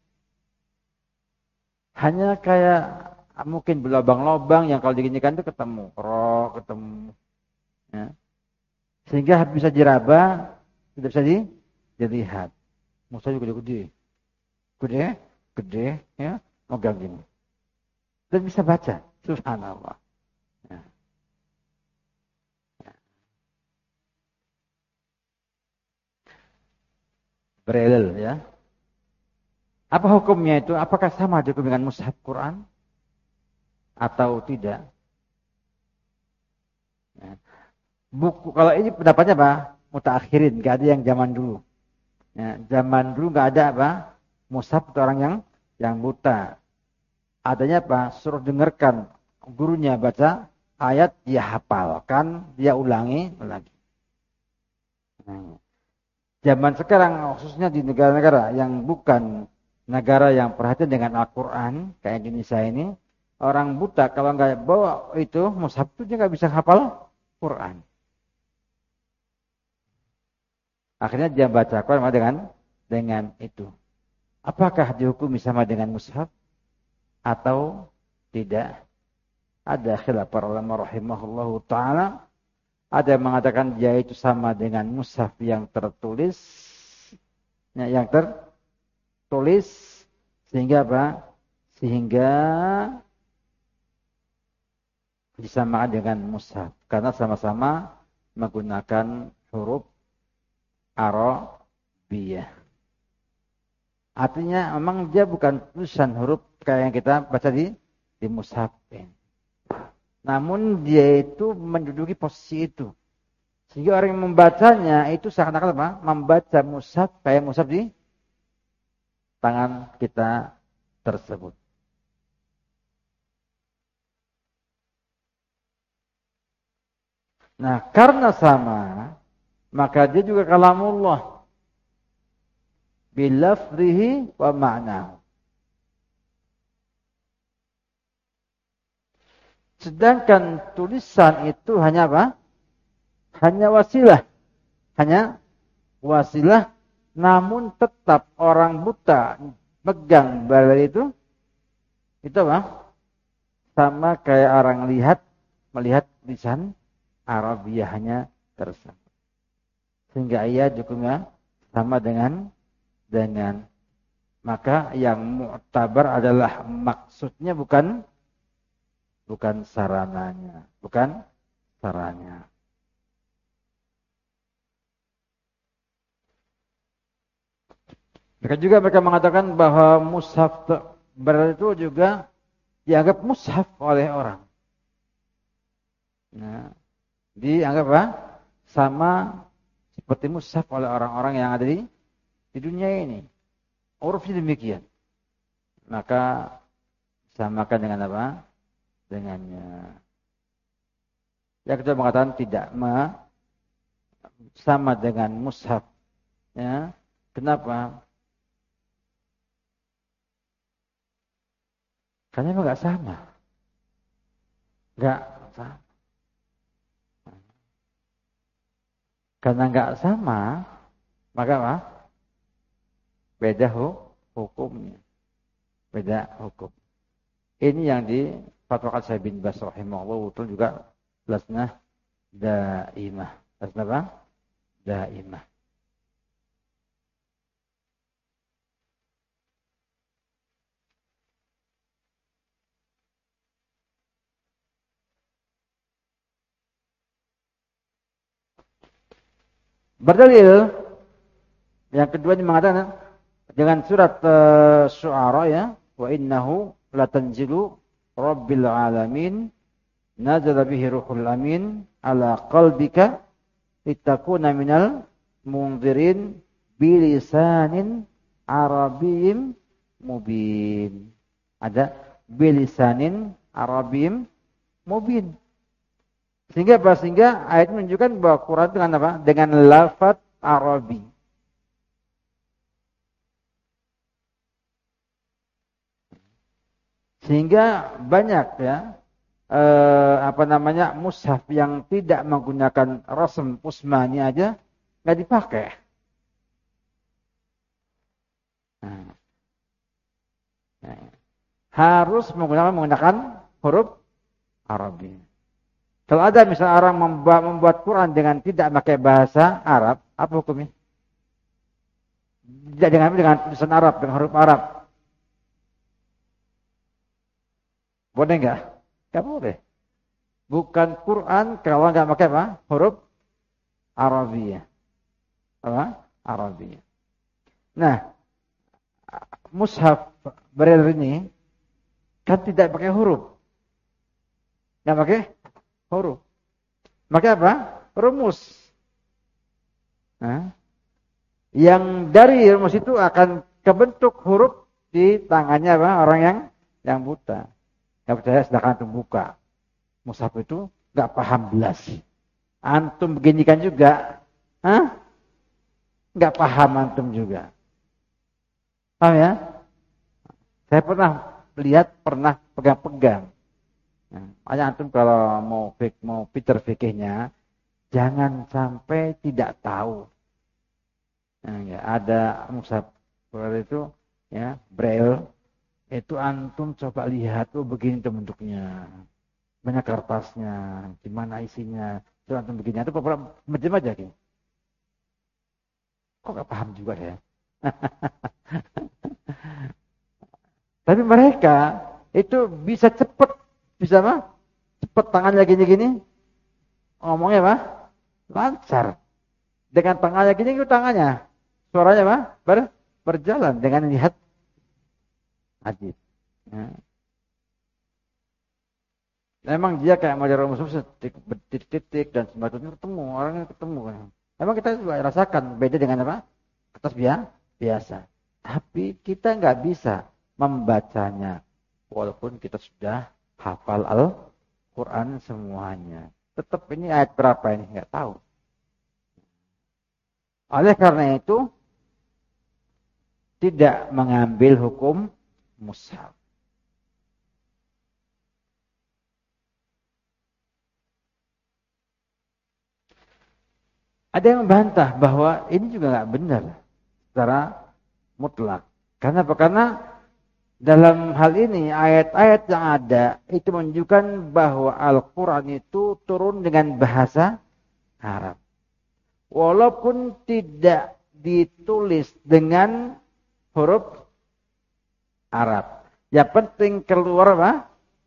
Hanya kayak mungkin berlobang-lobang yang kalau diginikan itu ketemu. Roh, ketemu. Ya. Sehingga bisa diraba, tidak bisa di, dilihat. Musuhnya gede-gede. Gede, gede, ya, megang gini. Dan bisa baca. Subhanallah. Ya. Ya. Braille, ya. Apa hukumnya itu? Apakah sama hukum dengan mushaf Quran? Atau tidak? Ya. Buku, kalau ini pendapatnya apa? Mutaakhirin, nggak ada yang zaman dulu. Ya, zaman dulu nggak ada apa? Mushaf untuk orang yang yang buta. Adanya apa? Suruh dengarkan gurunya baca ayat, dia hafalkan, dia ulangi lagi. Nah, zaman sekarang khususnya di negara-negara yang bukan negara yang perhatian dengan Al-Quran kayak Indonesia ini, orang buta kalau nggak bawa itu mushaf itu dia nggak bisa hafal Quran. Akhirnya dia baca Quran dengan dengan itu. Apakah dihukumi sama dengan mushaf atau tidak? Ada khilaf para ulama rahimahullahu taala. Ada yang mengatakan dia itu sama dengan mushaf yang tertulis, yang tertulis sehingga apa? Sehingga disamakan dengan mushaf karena sama-sama menggunakan huruf Arabiyah. Artinya memang dia bukan tulisan huruf kayak yang kita baca di di mushaf. Namun dia itu menduduki posisi itu. Sehingga orang yang membacanya itu seakan-akan apa? Membaca mushaf kayak mushaf di tangan kita tersebut. Nah, karena sama, maka dia juga kalamullah bilafzihi wa ma'nahu. Sedangkan tulisan itu hanya apa? Hanya wasilah. Hanya wasilah, namun tetap orang buta pegang Braille itu, itu apa? Sama kayak orang lihat, melihat tulisan Arabiah hanya tersebut. Sehingga ia hukumnya sama dengan dengan maka yang mu'tabar adalah maksudnya bukan bukan sarananya, bukan sarannya. Mereka juga mereka mengatakan bahwa mushaf Braille itu juga dianggap mushaf oleh orang. Nah, dianggap apa? Sama seperti mushaf oleh orang-orang yang ada di, di dunia ini. Urufnya demikian. Maka samakan dengan apa? Dengannya. Yang kita mengatakan tidak ma, sama dengan mushaf. Ya. Kenapa? Karena memang nggak sama. Enggak sama. Karena enggak sama, maka apa? Beda hukumnya. Beda hukum. Ini yang difatwakan Syekh bin Baz rahimahullah betul juga lasnah daimah. Lasnah apa? Daimah. Berdalil yang kedua ini mengatakan dengan surat uh, Syu'ara ya, wa innahu latanzilu rabbil alamin nazala bihi ruhul amin ala qalbika litakuna minal munzirin bilisanin arabiyyin mubin. Ada bilisanin arabiyyin mubin. Sehingga apa? Sehingga ayat menunjukkan bahwa Quran dengan apa? Dengan lafaz Arabi. Sehingga banyak ya eh, apa namanya mushaf yang tidak menggunakan rasm Utsmani aja nggak dipakai. Nah, nah, harus menggunakan menggunakan huruf Arabi. Kalau ada misalnya orang membuat, membuat Quran dengan tidak pakai bahasa Arab, apa hukumnya? Tidak dengan dengan tulisan Arab, dengan huruf Arab. Boleh enggak? Enggak boleh. Bukan Quran kalau enggak pakai apa? Huruf Arabiyah. Apa? Arabiyah. Nah, mushaf Braille ini kan tidak pakai huruf. Enggak pakai huruf. Maka apa? Rumus. Nah, yang dari rumus itu akan kebentuk huruf di tangannya apa? Orang yang yang buta. Enggak percaya silakan antum buka. Mushaf itu enggak paham belas. Antum beginikan juga, hah? Enggak paham antum juga. Paham ya? Saya pernah lihat, pernah pegang-pegang. Nah, makanya antum kalau mau fik, mau pinter fikihnya, jangan sampai tidak tahu. Nah, ya, ada mushaf itu ya, Braille itu antum coba lihat tuh begini tuh bentuknya. Banyak kertasnya, gimana isinya. Itu antum begini, itu beberapa macam aja gitu. Kok gak paham juga ya? Tapi mereka itu bisa cepat. Bisa apa? Cepat tangannya gini-gini. Ngomongnya apa? Lancar. Dengan tangannya gini, itu tangannya. Suaranya apa? Ber, berjalan dengan lihat hadis. Ya. Memang dia kayak model rumus titik-titik dan sebagainya ketemu. Orangnya ketemu. Memang kita juga rasakan beda dengan apa? Kertas biasa. Tapi kita nggak bisa membacanya. Walaupun kita sudah hafal Al-Quran semuanya. Tetap ini ayat berapa ini? Nggak tahu. Oleh karena itu, tidak mengambil hukum mushaf. Ada yang membantah bahwa ini juga nggak benar secara mutlak. Karena apa? Karena dalam hal ini ayat-ayat yang ada itu menunjukkan bahwa Al-Quran itu turun dengan bahasa Arab. Walaupun tidak ditulis dengan huruf Arab. Yang penting keluar apa?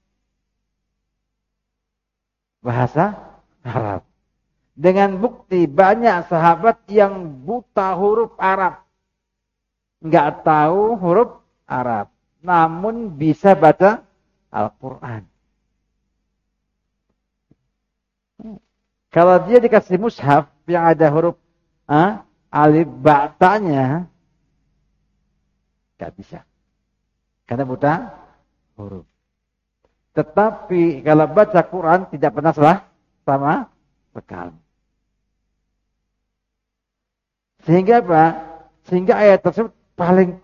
Bahasa Arab. Dengan bukti banyak sahabat yang buta huruf Arab. Nggak tahu huruf Arab. Namun bisa baca Al-Quran. Kalau dia dikasih mushaf yang ada huruf ah, alif ba'tanya, nggak bisa. Karena buta huruf. Tetapi kalau baca Quran tidak pernah salah sama sekali. Sehingga apa? Sehingga ayat tersebut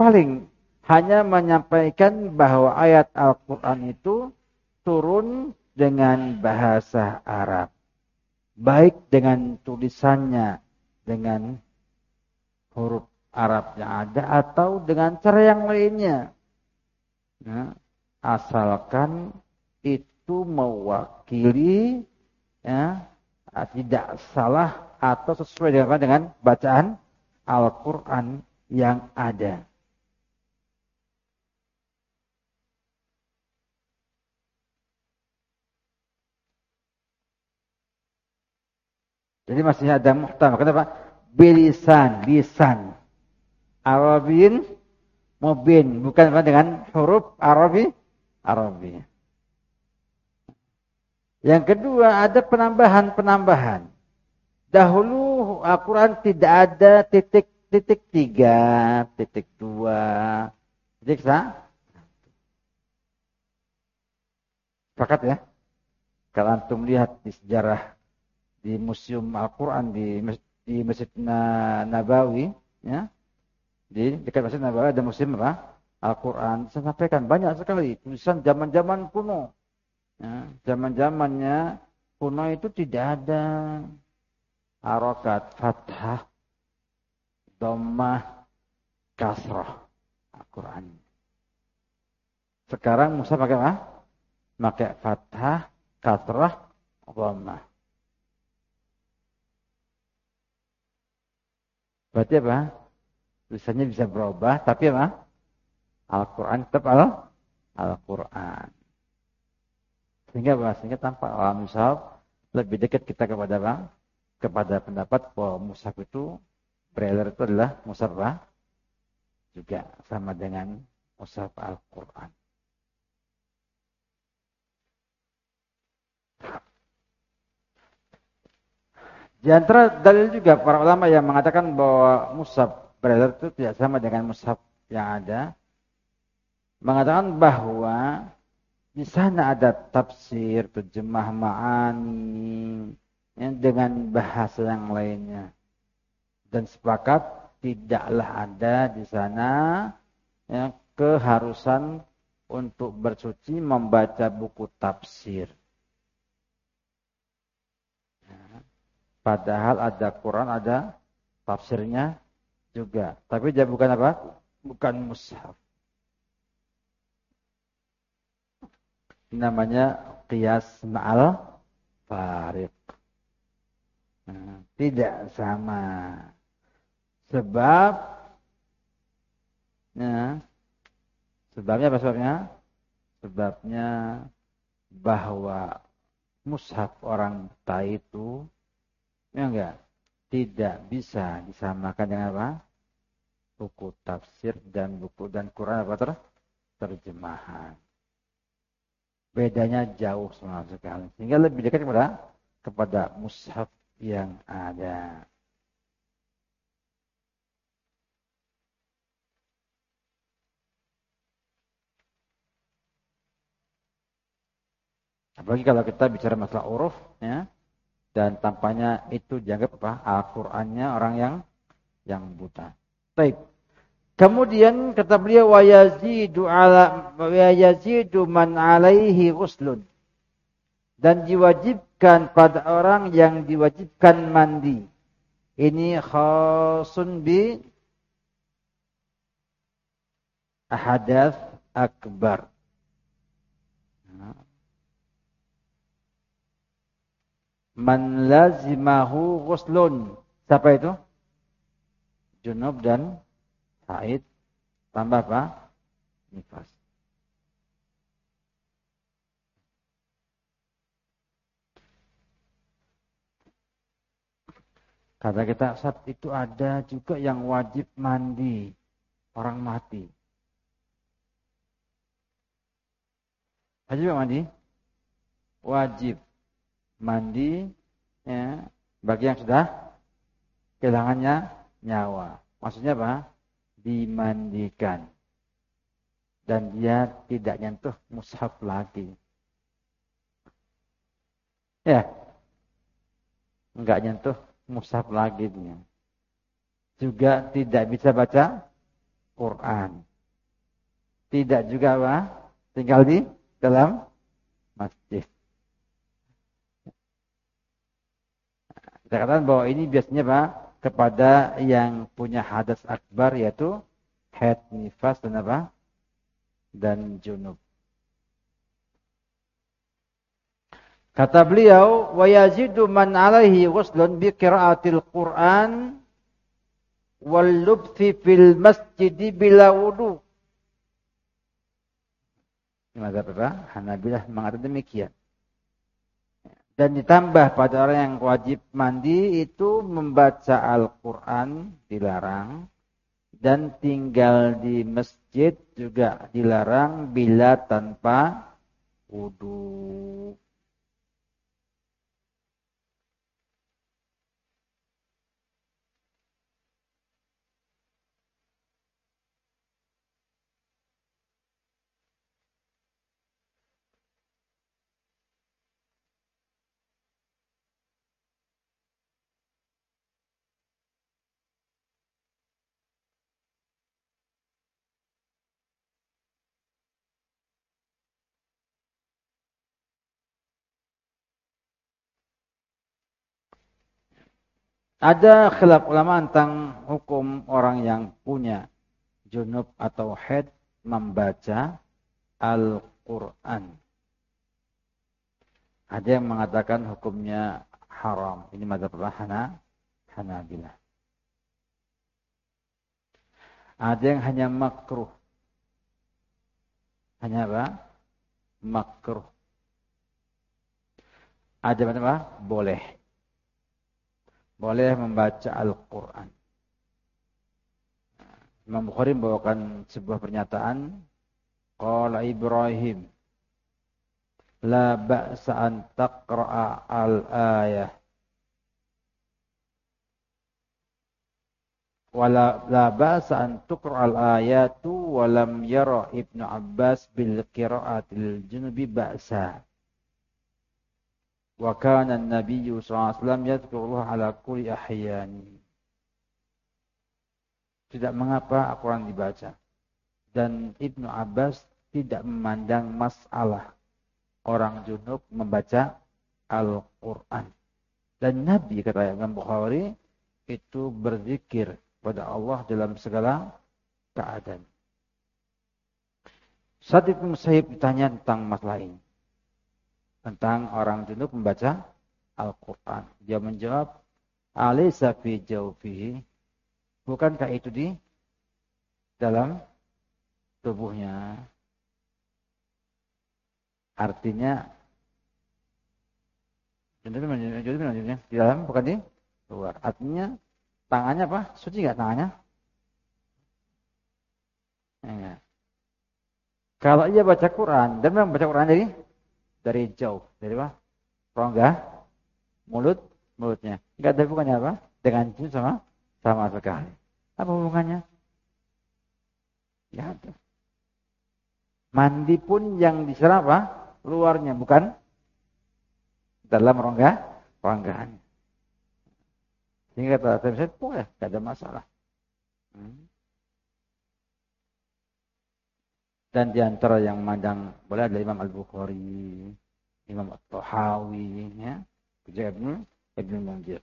paling-paling hanya menyampaikan bahwa ayat Al-Quran itu turun dengan bahasa Arab. Baik dengan tulisannya, dengan huruf Arab yang ada, atau dengan cara yang lainnya. Nah, asalkan itu mewakili, ya, tidak salah atau sesuai dengan, dengan bacaan Al-Quran yang ada. Jadi masih ada muhtamel. Kenapa? Bilisan, lisan Arabiyin mubin, bukan dengan huruf Arabi Arabi. Yang kedua, ada penambahan-penambahan. Dahulu Al-Quran tidak ada titik titik tiga, titik dua, titik satu. Sepakat ya? Kalau antum lihat di sejarah di Museum Al-Quran di di Masjid Nabawi, ya, di dekat Masjid Nabawi ada museum apa? Al-Quran. Saya sampaikan banyak sekali tulisan zaman-zaman kuno. Ya, zaman-zamannya kuno itu tidak ada harokat, fathah, dhammah, kasrah Al-Quran. Sekarang Musa pakai apa? Pakai fathah, kasrah, dhammah. Berarti apa? Tulisannya bisa berubah, tapi apa? Al-Quran tetap al- Al-Quran. Sehingga apa? Sehingga tanpa alam mushaf lebih dekat kita kepada apa? Kepada pendapat bahwa mushaf itu Braille itu adalah mushaf apa? Juga sama dengan mushaf Al-Quran. Di antara dalil juga para ulama yang mengatakan bahwa mushaf Braille itu tidak sama dengan mushaf yang ada, mengatakan bahwa di sana ada tafsir, terjemah ma'ani, ya, dengan bahasa yang lainnya. Dan sepakat tidaklah ada di sana, ya, keharusan untuk bersuci membaca buku tafsir. Ya, padahal ada Quran, ada tafsirnya juga. Tapi dia bukan apa? Bukan mushaf. Namanya qiyas ma'al fariq. Nah, tidak sama. Sebab ya, sebabnya apa sebabnya? Sebabnya bahwa mushaf orang buta itu ya enggak tidak bisa disamakan dengan apa? Buku tafsir dan buku dan Quran apa ter? Terjemahan. Bedanya jauh sama sekali. Sehingga lebih dekat kepada kepada mushaf yang ada. Apalagi kalau kita bicara masalah uruf, ya, dan tampaknya itu dianggap apa? Al-Qur'annya orang yang yang buta. Baik. Kemudian kata beliau wa yazidu ala wa yazidu man alaihi ghuslun. Dan diwajibkan pada orang yang diwajibkan mandi. Ini khasun bi ahadath akbar. Man lazimahu ghuslun. Siapa itu? Junub dan haid tambah apa? Nifas. Kata kita saat itu ada juga yang wajib mandi orang mati. Wajib mandi? Wajib mandi, ya, bagi yang sudah kehilangannya nyawa. Maksudnya apa? Dimandikan. Dan dia tidak nyentuh mushaf lagi. Ya. Enggak nyentuh mushaf lagi dia. Juga tidak bisa baca Quran. Tidak juga apa? Tinggal di dalam masjid. Kita katakan bahwa ini biasanya Pak kepada yang punya hadas akbar yaitu haid, nifas dan apa? Dan junub. Kata beliau, wa yazidu man alaihi ghuslun bi qiraatil Qur'an wal lubthi fil masjid bila wudu. Mazhab apa? Hanabilah mengatakan demikian. Dan ditambah pada orang yang wajib mandi itu membaca Al-Quran dilarang. Dan tinggal di masjid juga dilarang bila tanpa wudu. Ada khilaf ulama tentang hukum orang yang punya junub atau haid membaca Al-Quran. Ada yang mengatakan hukumnya haram. Ini mazhab Hana, Hanabilah. Ada yang hanya makruh. Hanya apa? Makruh. Ada yang apa? Boleh. Boleh membaca Al-Quran. Imam Bukhari membawakan sebuah pernyataan. Qala Ibrahim. La ba'sa an taqra'a al-ayah. Wala la ba'sa an tuqra'a al-ayatu wa lam yara Ibnu Abbas bil qira'atil junubi ba'sa. Wa kana an-nabiy sallallahu alaihi wasallam yadhkurullah ala kulli ahyani. Tidak mengapa Al-Quran dibaca. Dan Ibnu Abbas tidak memandang masalah orang junub membaca Al-Quran. Dan Nabi, kata Imam Bukhari, itu berzikir pada Allah dalam segala keadaan. Saat itu Musayyib ditanya tentang masalah ini. Tentang orang junub membaca Al-Quran. Dia menjawab, Alaysa fi jawfihi. Bukankah itu di dalam tubuhnya? Artinya, di dalam bukan di luar. Artinya, tangannya apa? Suci nggak tangannya? Enggak. Kalau ia baca Quran, dan memang baca Quran dari dari jauh, dari apa? Rongga, mulut, mulutnya. Enggak ada hubungannya apa? Dengan jin sama sama sekali. Apa hubungannya? Enggak ada. Mandi pun yang diserap apa? Luarnya, bukan dalam rongga, ronggaannya. Sehingga kata saya, boleh, enggak ada masalah. Hmm. Dan di antara yang memandang boleh adalah Imam Al-Bukhari, Imam At-Tahawi, ya, juga Ibnu Ibnu Munzir.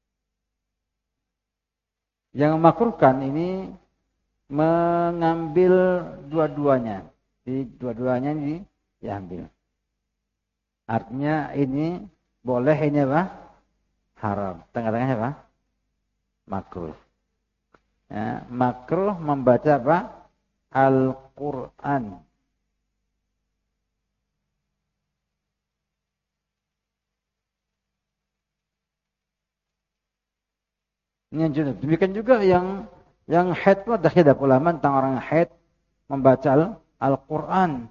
Yang memakruhkan ini mengambil dua-duanya. Di dua-duanya ini diambil. Artinya ini boleh, ini apa? Haram. Tengah-tengahnya apa? Makruh. Ya, makruh membaca apa? Al-Quran. Ini yang junub. Demikian juga yang yang haid pun ada khilaf ulama tentang orang haid membaca Al-Quran.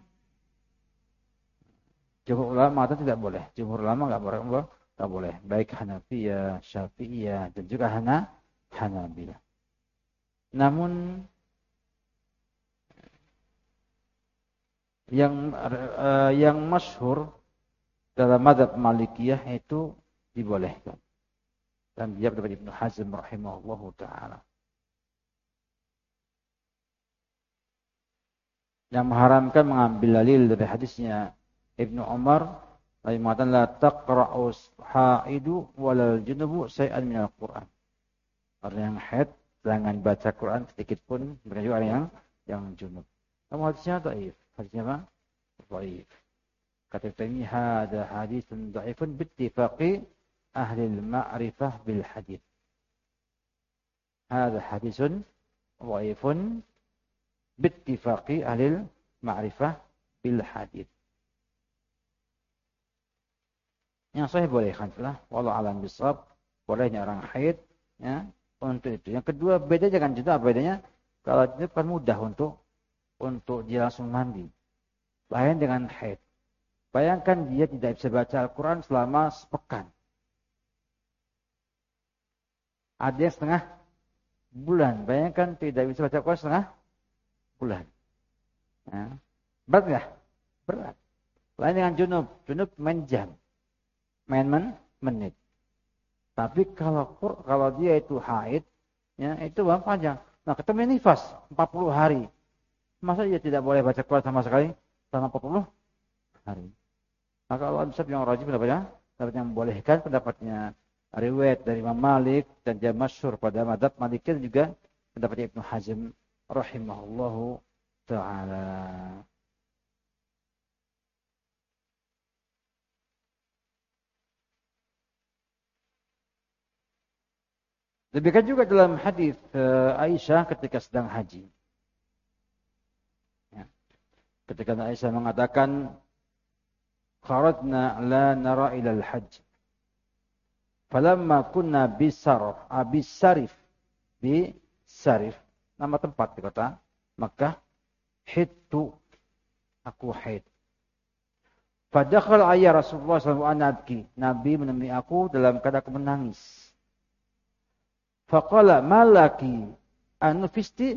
Jumhur ulama mengatakan tidak boleh. Jumhur ulama enggak boleh, enggak boleh. Baik Hanafiyah, Syafi'iyah dan juga Hana Hanabilah. Namun yang uh, yang masyhur dalam mazhab Malikiyah itu dibolehkan. Dan dia dari Ibnu Hazm rahimahullahu taala. Yang mengharamkan mengambil dalil dari hadisnya Ibnu Umar Lain mengatakan la taqra'us haidu walal junubu syai'an minal Qur'an. Orang yang haid jangan baca Quran sedikit pun, bukan juga orang yang yang junub. Kamu hadisnya dhaif. Hadisnya apa? Dhaif. Kata Taimi hada haditsun dhaifun bittifaqi ahli al-ma'rifah bil hadits. Hada haditsun dhaifun bittifaqi ahli al-ma'rifah bil hadits. Yang sahih boleh khanfilah, wallahu alam bisawab, bolehnya orang haid ya untuk itu. Yang kedua, beda jangan junub, apa bedanya? Kalau junub kan mudah untuk untuk dia langsung mandi. Lain dengan haid. Bayangkan dia tidak bisa baca Al-Quran selama sepekan. Ada yang setengah bulan. Bayangkan tidak bisa baca Al-Quran setengah bulan. Ya. Berat nggak? Berat. Lain dengan junub. Junub main jam. Main men, menit. Tapi kalau kalau dia itu haid, ya itu bang panjang. Nah ketemu nifas empat puluh hari. Masa dia tidak boleh baca Quran sama sekali selama empat puluh hari? Maka Allah bisa yang rajin pendapatnya, pendapat yang membolehkan pendapatnya riwayat dari Imam Malik dan dia masyhur pada mazhab Maliki juga pendapatnya Ibnu Hazm rahimahullahu taala. Demikian juga dalam hadis uh, Aisyah ketika sedang haji. Ya. Ketika Aisyah mengatakan, "Kharajna la nara ila al-hajj. Falamma kunna bisarf, abisarif, bisarif, nama tempat di kota Makkah, hittu, aku haid. Fadakhal ayya Rasulullah sallallahu alaihi wasallam, Nabi menemui aku dalam keadaan aku menangis. Faqala malaki anufisti,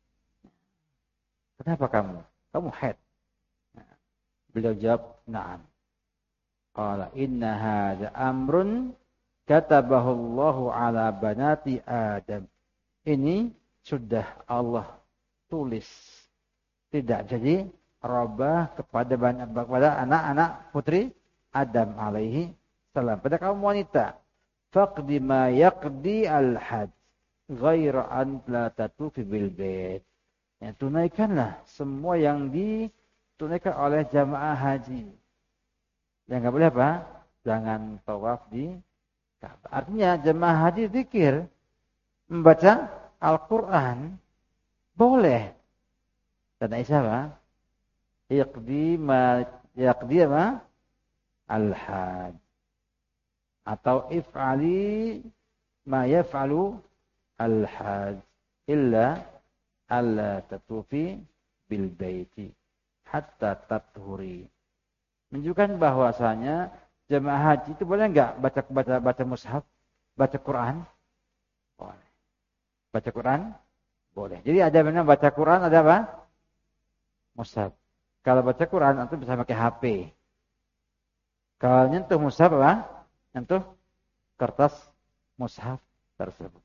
kenapa kamu? Kamu haid? Beliau jawab, na'am. Qala inna hadza amrun katabahu Allahu ala banati Adam. Ini sudah Allah tulis. Tidak jadi robah kepada kepada anak-anak putri Adam alaihi salam. Pada kaum wanita, faqdi ma yaqdi al-hajj ghaira an la tatufi bil bait. Ya, tunaikanlah semua yang ditunaikan oleh jamaah haji. Yang enggak boleh apa? Jangan tawaf di Ka'bah. Artinya jamaah haji zikir, membaca Al-Qur'an boleh. Dan Aisyah apa? Yaqdi ma yaqdi ma al-hajj. Atau if'ali ma yaf'alu al-hajj illa alla tatufi bil baiti hatta tathuri. Menunjukkan bahwasanya jemaah haji itu boleh enggak baca baca baca mushaf, baca Quran? Boleh. Baca Quran? Boleh. Jadi ada mana baca Quran, ada apa? Mushaf. Kalau baca Quran itu bisa pakai H P. Kalau nyentuh mushaf apa? Nyentuh kertas mushaf tersebut.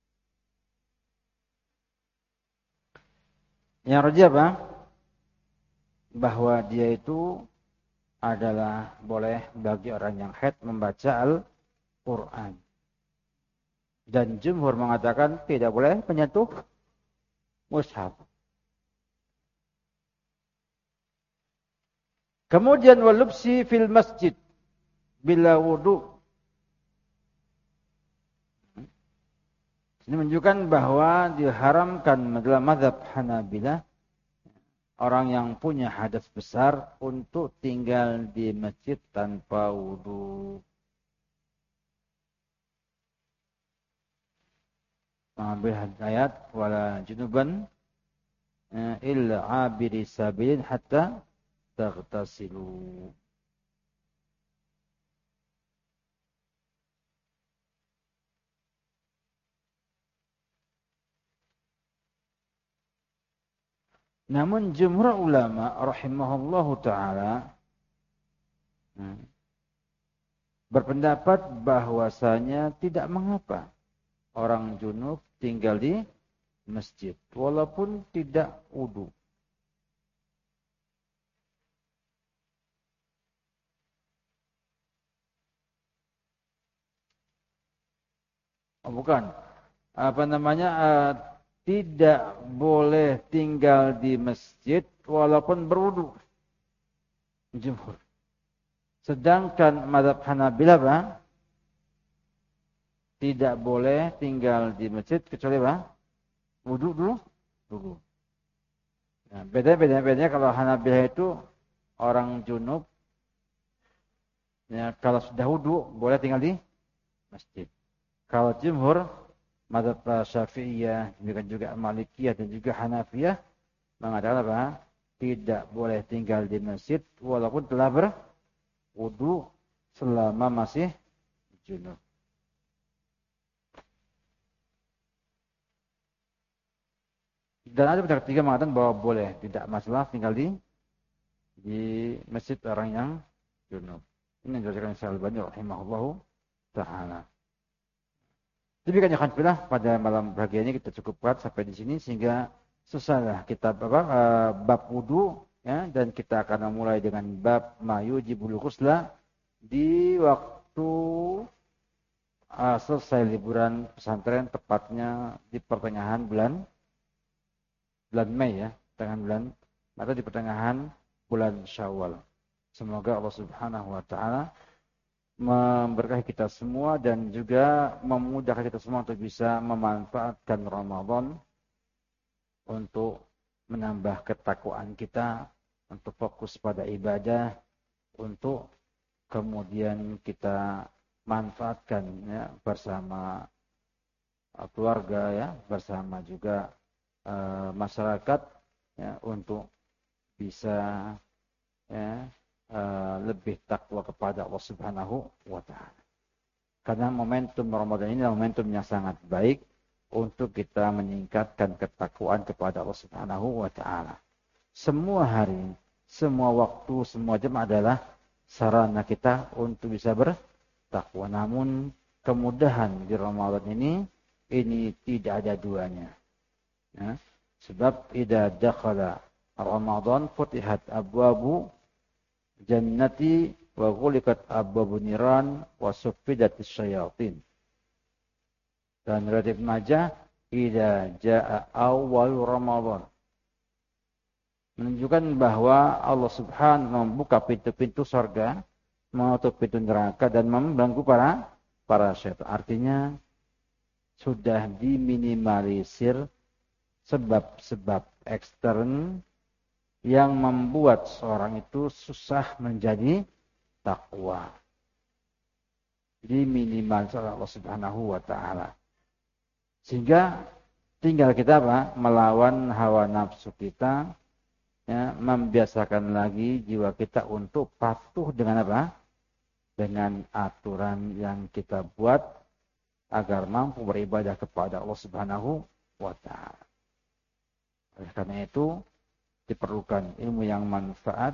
Yang rajih apa? Bahwa dia itu adalah boleh bagi orang yang haid membaca Al-Quran. Dan jumhur mengatakan tidak boleh menyentuh mushaf. Kemudian walubsi fil masjid bila wudu. Ini menunjukkan bahwa diharamkan dalam mazhab Hanabilah orang yang punya hadas besar untuk tinggal di masjid tanpa wudu. Mengambil ayat wala junuban illa abiri sabilin hatta taghtasilu. Namun jumhur ulama rahimahullahu taala berpendapat bahwasanya tidak mengapa orang junub tinggal di masjid walaupun tidak wudu. Oh, bukan. Apa namanya? Uh, tidak boleh tinggal di masjid walaupun berwudu. Jumhur. Sedangkan mazhab Hanabilah apa? Tidak boleh tinggal di masjid kecuali apa? Wudu dulu. Wudu. Nah, beda-beda bedanya kalau Hanabilah itu orang junub, ya, kalau sudah wudu boleh tinggal di masjid. Kalau jumhur, mazhab Syafi'iyah, demikian juga Malikiyah dan juga Hanafiyah mengatakan apa? Tidak boleh tinggal di masjid walaupun telah berwudu selama masih junub. Dan ada pendapat ketiga mengatakan bahwa boleh, tidak masalah tinggal di di masjid orang yang junub. Ini yang dijelaskan Syekh Al-Albani rahimahullahu taala. Demikian ya Alhamdulillah, pada malam pagi ini kita cukupkan sampai di sini sehingga selesailah kita apa, uh, bab wudu, ya, dan kita akan memulai dengan bab mayujibul ghusla di waktu uh, selesai liburan pesantren, tepatnya di pertengahan bulan bulan Mei, ya, pertengahan bulan atau di pertengahan bulan Syawal. Semoga Allah Subhanahu wa taala memberkahi kita semua dan juga memudahkan kita semua untuk bisa memanfaatkan Ramadan untuk menambah ketakwaan kita, untuk fokus pada ibadah, untuk kemudian kita manfaatkan, ya, bersama keluarga, ya, bersama juga uh, masyarakat, ya, untuk bisa, ya, uh, lebih takwa kepada Allah Subhanahu wa taala. Karena momentum Ramadan ini adalah momentum yang sangat baik untuk kita meningkatkan ketakwaan kepada Allah Subhanahu wa taala. Semua hari, semua waktu, semua jam adalah sarana kita untuk bisa bertakwa. Namun kemudahan di Ramadan ini ini tidak ada duanya. Ya. Sebab idza dakhala Ramadan futihat abwabu jannati wa ghuliqat abwabun niran wa suffidatis syayatin. Dan riwayat Ibnu Majah, idza jaa awal Ramadan, menunjukkan bahwa Allah Subhanahu membuka pintu-pintu surga, menutup pintu neraka dan membelenggu para para syaitan. Artinya sudah diminimalisir sebab-sebab ekstern yang membuat seorang itu susah menjadi takwa. Diminimalkan oleh Allah Subhanahu wa taala. Sehingga tinggal kita apa? Melawan hawa nafsu kita, ya, membiasakan lagi jiwa kita untuk patuh dengan apa? Dengan aturan yang kita buat agar mampu beribadah kepada Allah Subhanahu wa taala. Oleh karena itu diperlukan ilmu yang manfaat,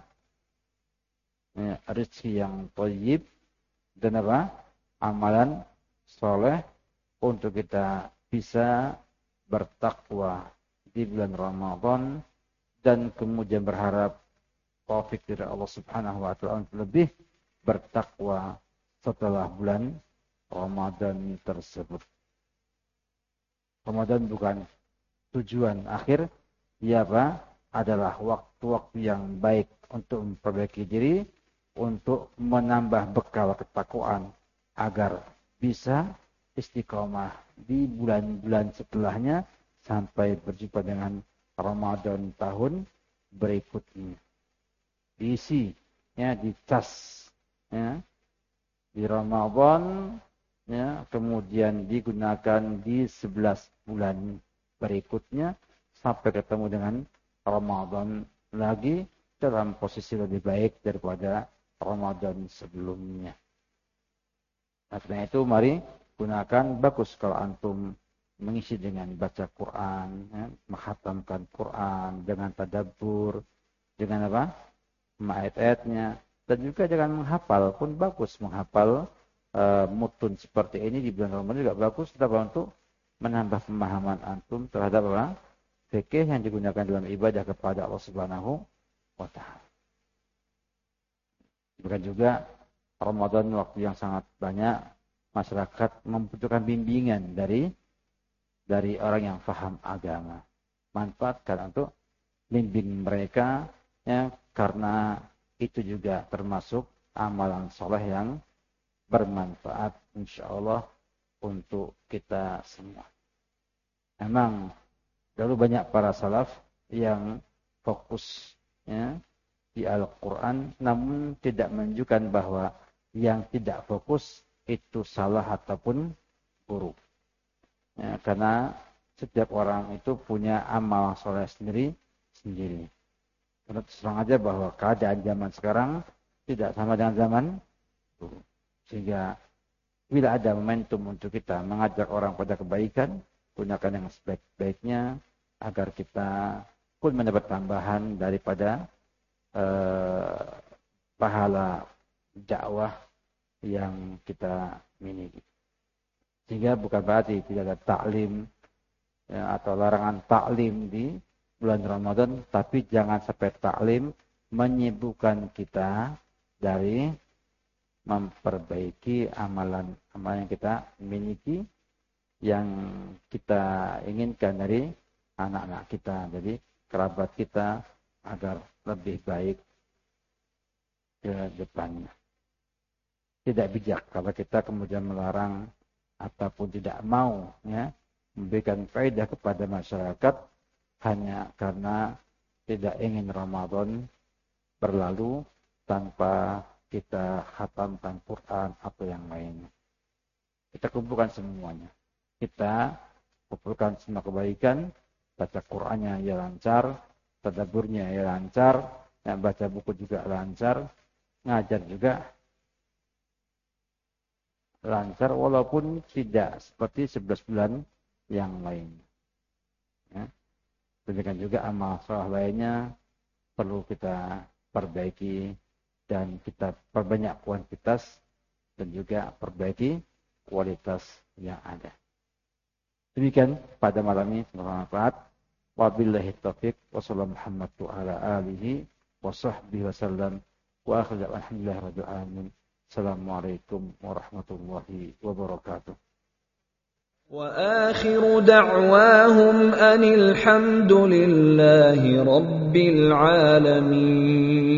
ya, rezeki yang thayyib, dan apa? Amalan soleh untuk kita bisa bertakwa di bulan Ramadan dan kemudian berharap taufik dari Allah Subhanahu wa taala untuk lebih bertakwa setelah bulan Ramadan tersebut. Ramadan bukan tujuan akhir, ya apa? Adalah waktu-waktu yang baik untuk memperbaiki diri, untuk menambah bekal ketakwaan agar bisa istiqomah di bulan-bulan setelahnya sampai berjumpa dengan Ramadan tahun berikutnya. Diisi, ya, dicas, ya, di Ramadan, ya, kemudian digunakan di sebelas bulan berikutnya sampai ketemu dengan Ramadan lagi dalam posisi lebih baik daripada Ramadan sebelumnya. Nah, karena itu mari gunakan, bagus kalau antum mengisi dengan baca Quran, ya, menghatamkan Quran dengan tadabbur, dengan apa? Ayat-ayatnya, dan juga jangan menghafal pun bagus, menghafal uh, mutun seperti ini di bulan Ramadan juga bagus, tapi untuk menambah pemahaman antum terhadap apa? Fikih yang digunakan dalam ibadah kepada Allah Subhanahu wa taala. Bukan juga Ramadan waktu yang sangat banyak masyarakat membutuhkan bimbingan dari dari orang yang faham agama. Manfaatkan untuk bimbing mereka, ya, karena itu juga termasuk amalan soleh yang bermanfaat insyaallah untuk kita semua. Memang dulu banyak para salaf yang fokus, ya, di Al-Quran, namun tidak menunjukkan bahwa yang tidak fokus itu salah ataupun buruk. Ya, karena setiap orang itu punya amal soleh sendiri sendiri. Karena terang aja bahwa keadaan zaman sekarang tidak sama dengan zaman dulu. Sehingga bila ada momentum untuk kita mengajak orang pada kebaikan, gunakan yang sebaik-baiknya agar kita pun mendapat tambahan daripada eh, pahala dakwah yang kita miliki. Sehingga bukan berarti tidak ada taklim, ya, atau larangan taklim di bulan Ramadan, tapi jangan sampai taklim menyibukkan kita dari memperbaiki amalan-amalan yang kita miliki, yang kita inginkan dari anak-anak kita, jadi kerabat kita, agar lebih baik ke depannya. Tidak bijak kalau kita kemudian melarang ataupun tidak mau, ya, memberikan faedah kepada masyarakat hanya karena tidak ingin Ramadan berlalu tanpa kita khatamkan Quran atau yang lainnya. Kita kumpulkan semuanya. Kita kumpulkan semua kebaikan, baca Qurannya ya lancar, tadabburnya ya lancar, yang baca buku juga lancar, ngajar juga lancar, walaupun tidak seperti sebelas bulan yang lain. Ya. Demikian juga amal soleh lainnya perlu kita perbaiki, dan kita perbanyak kuantitas dan juga perbaiki kualitas yang ada. Demikian pada malam ini, semoga bermanfaat. Wabillahi taufiq wa sallallahu Muhammad wa ala alihi wa sahbihi wasallam wa akhiru alhamdulillahi rabbil alamin. Assalamualaikum warahmatullahi wabarakatuh. وآخر دعواهم أن الحمد لله رب العالمين.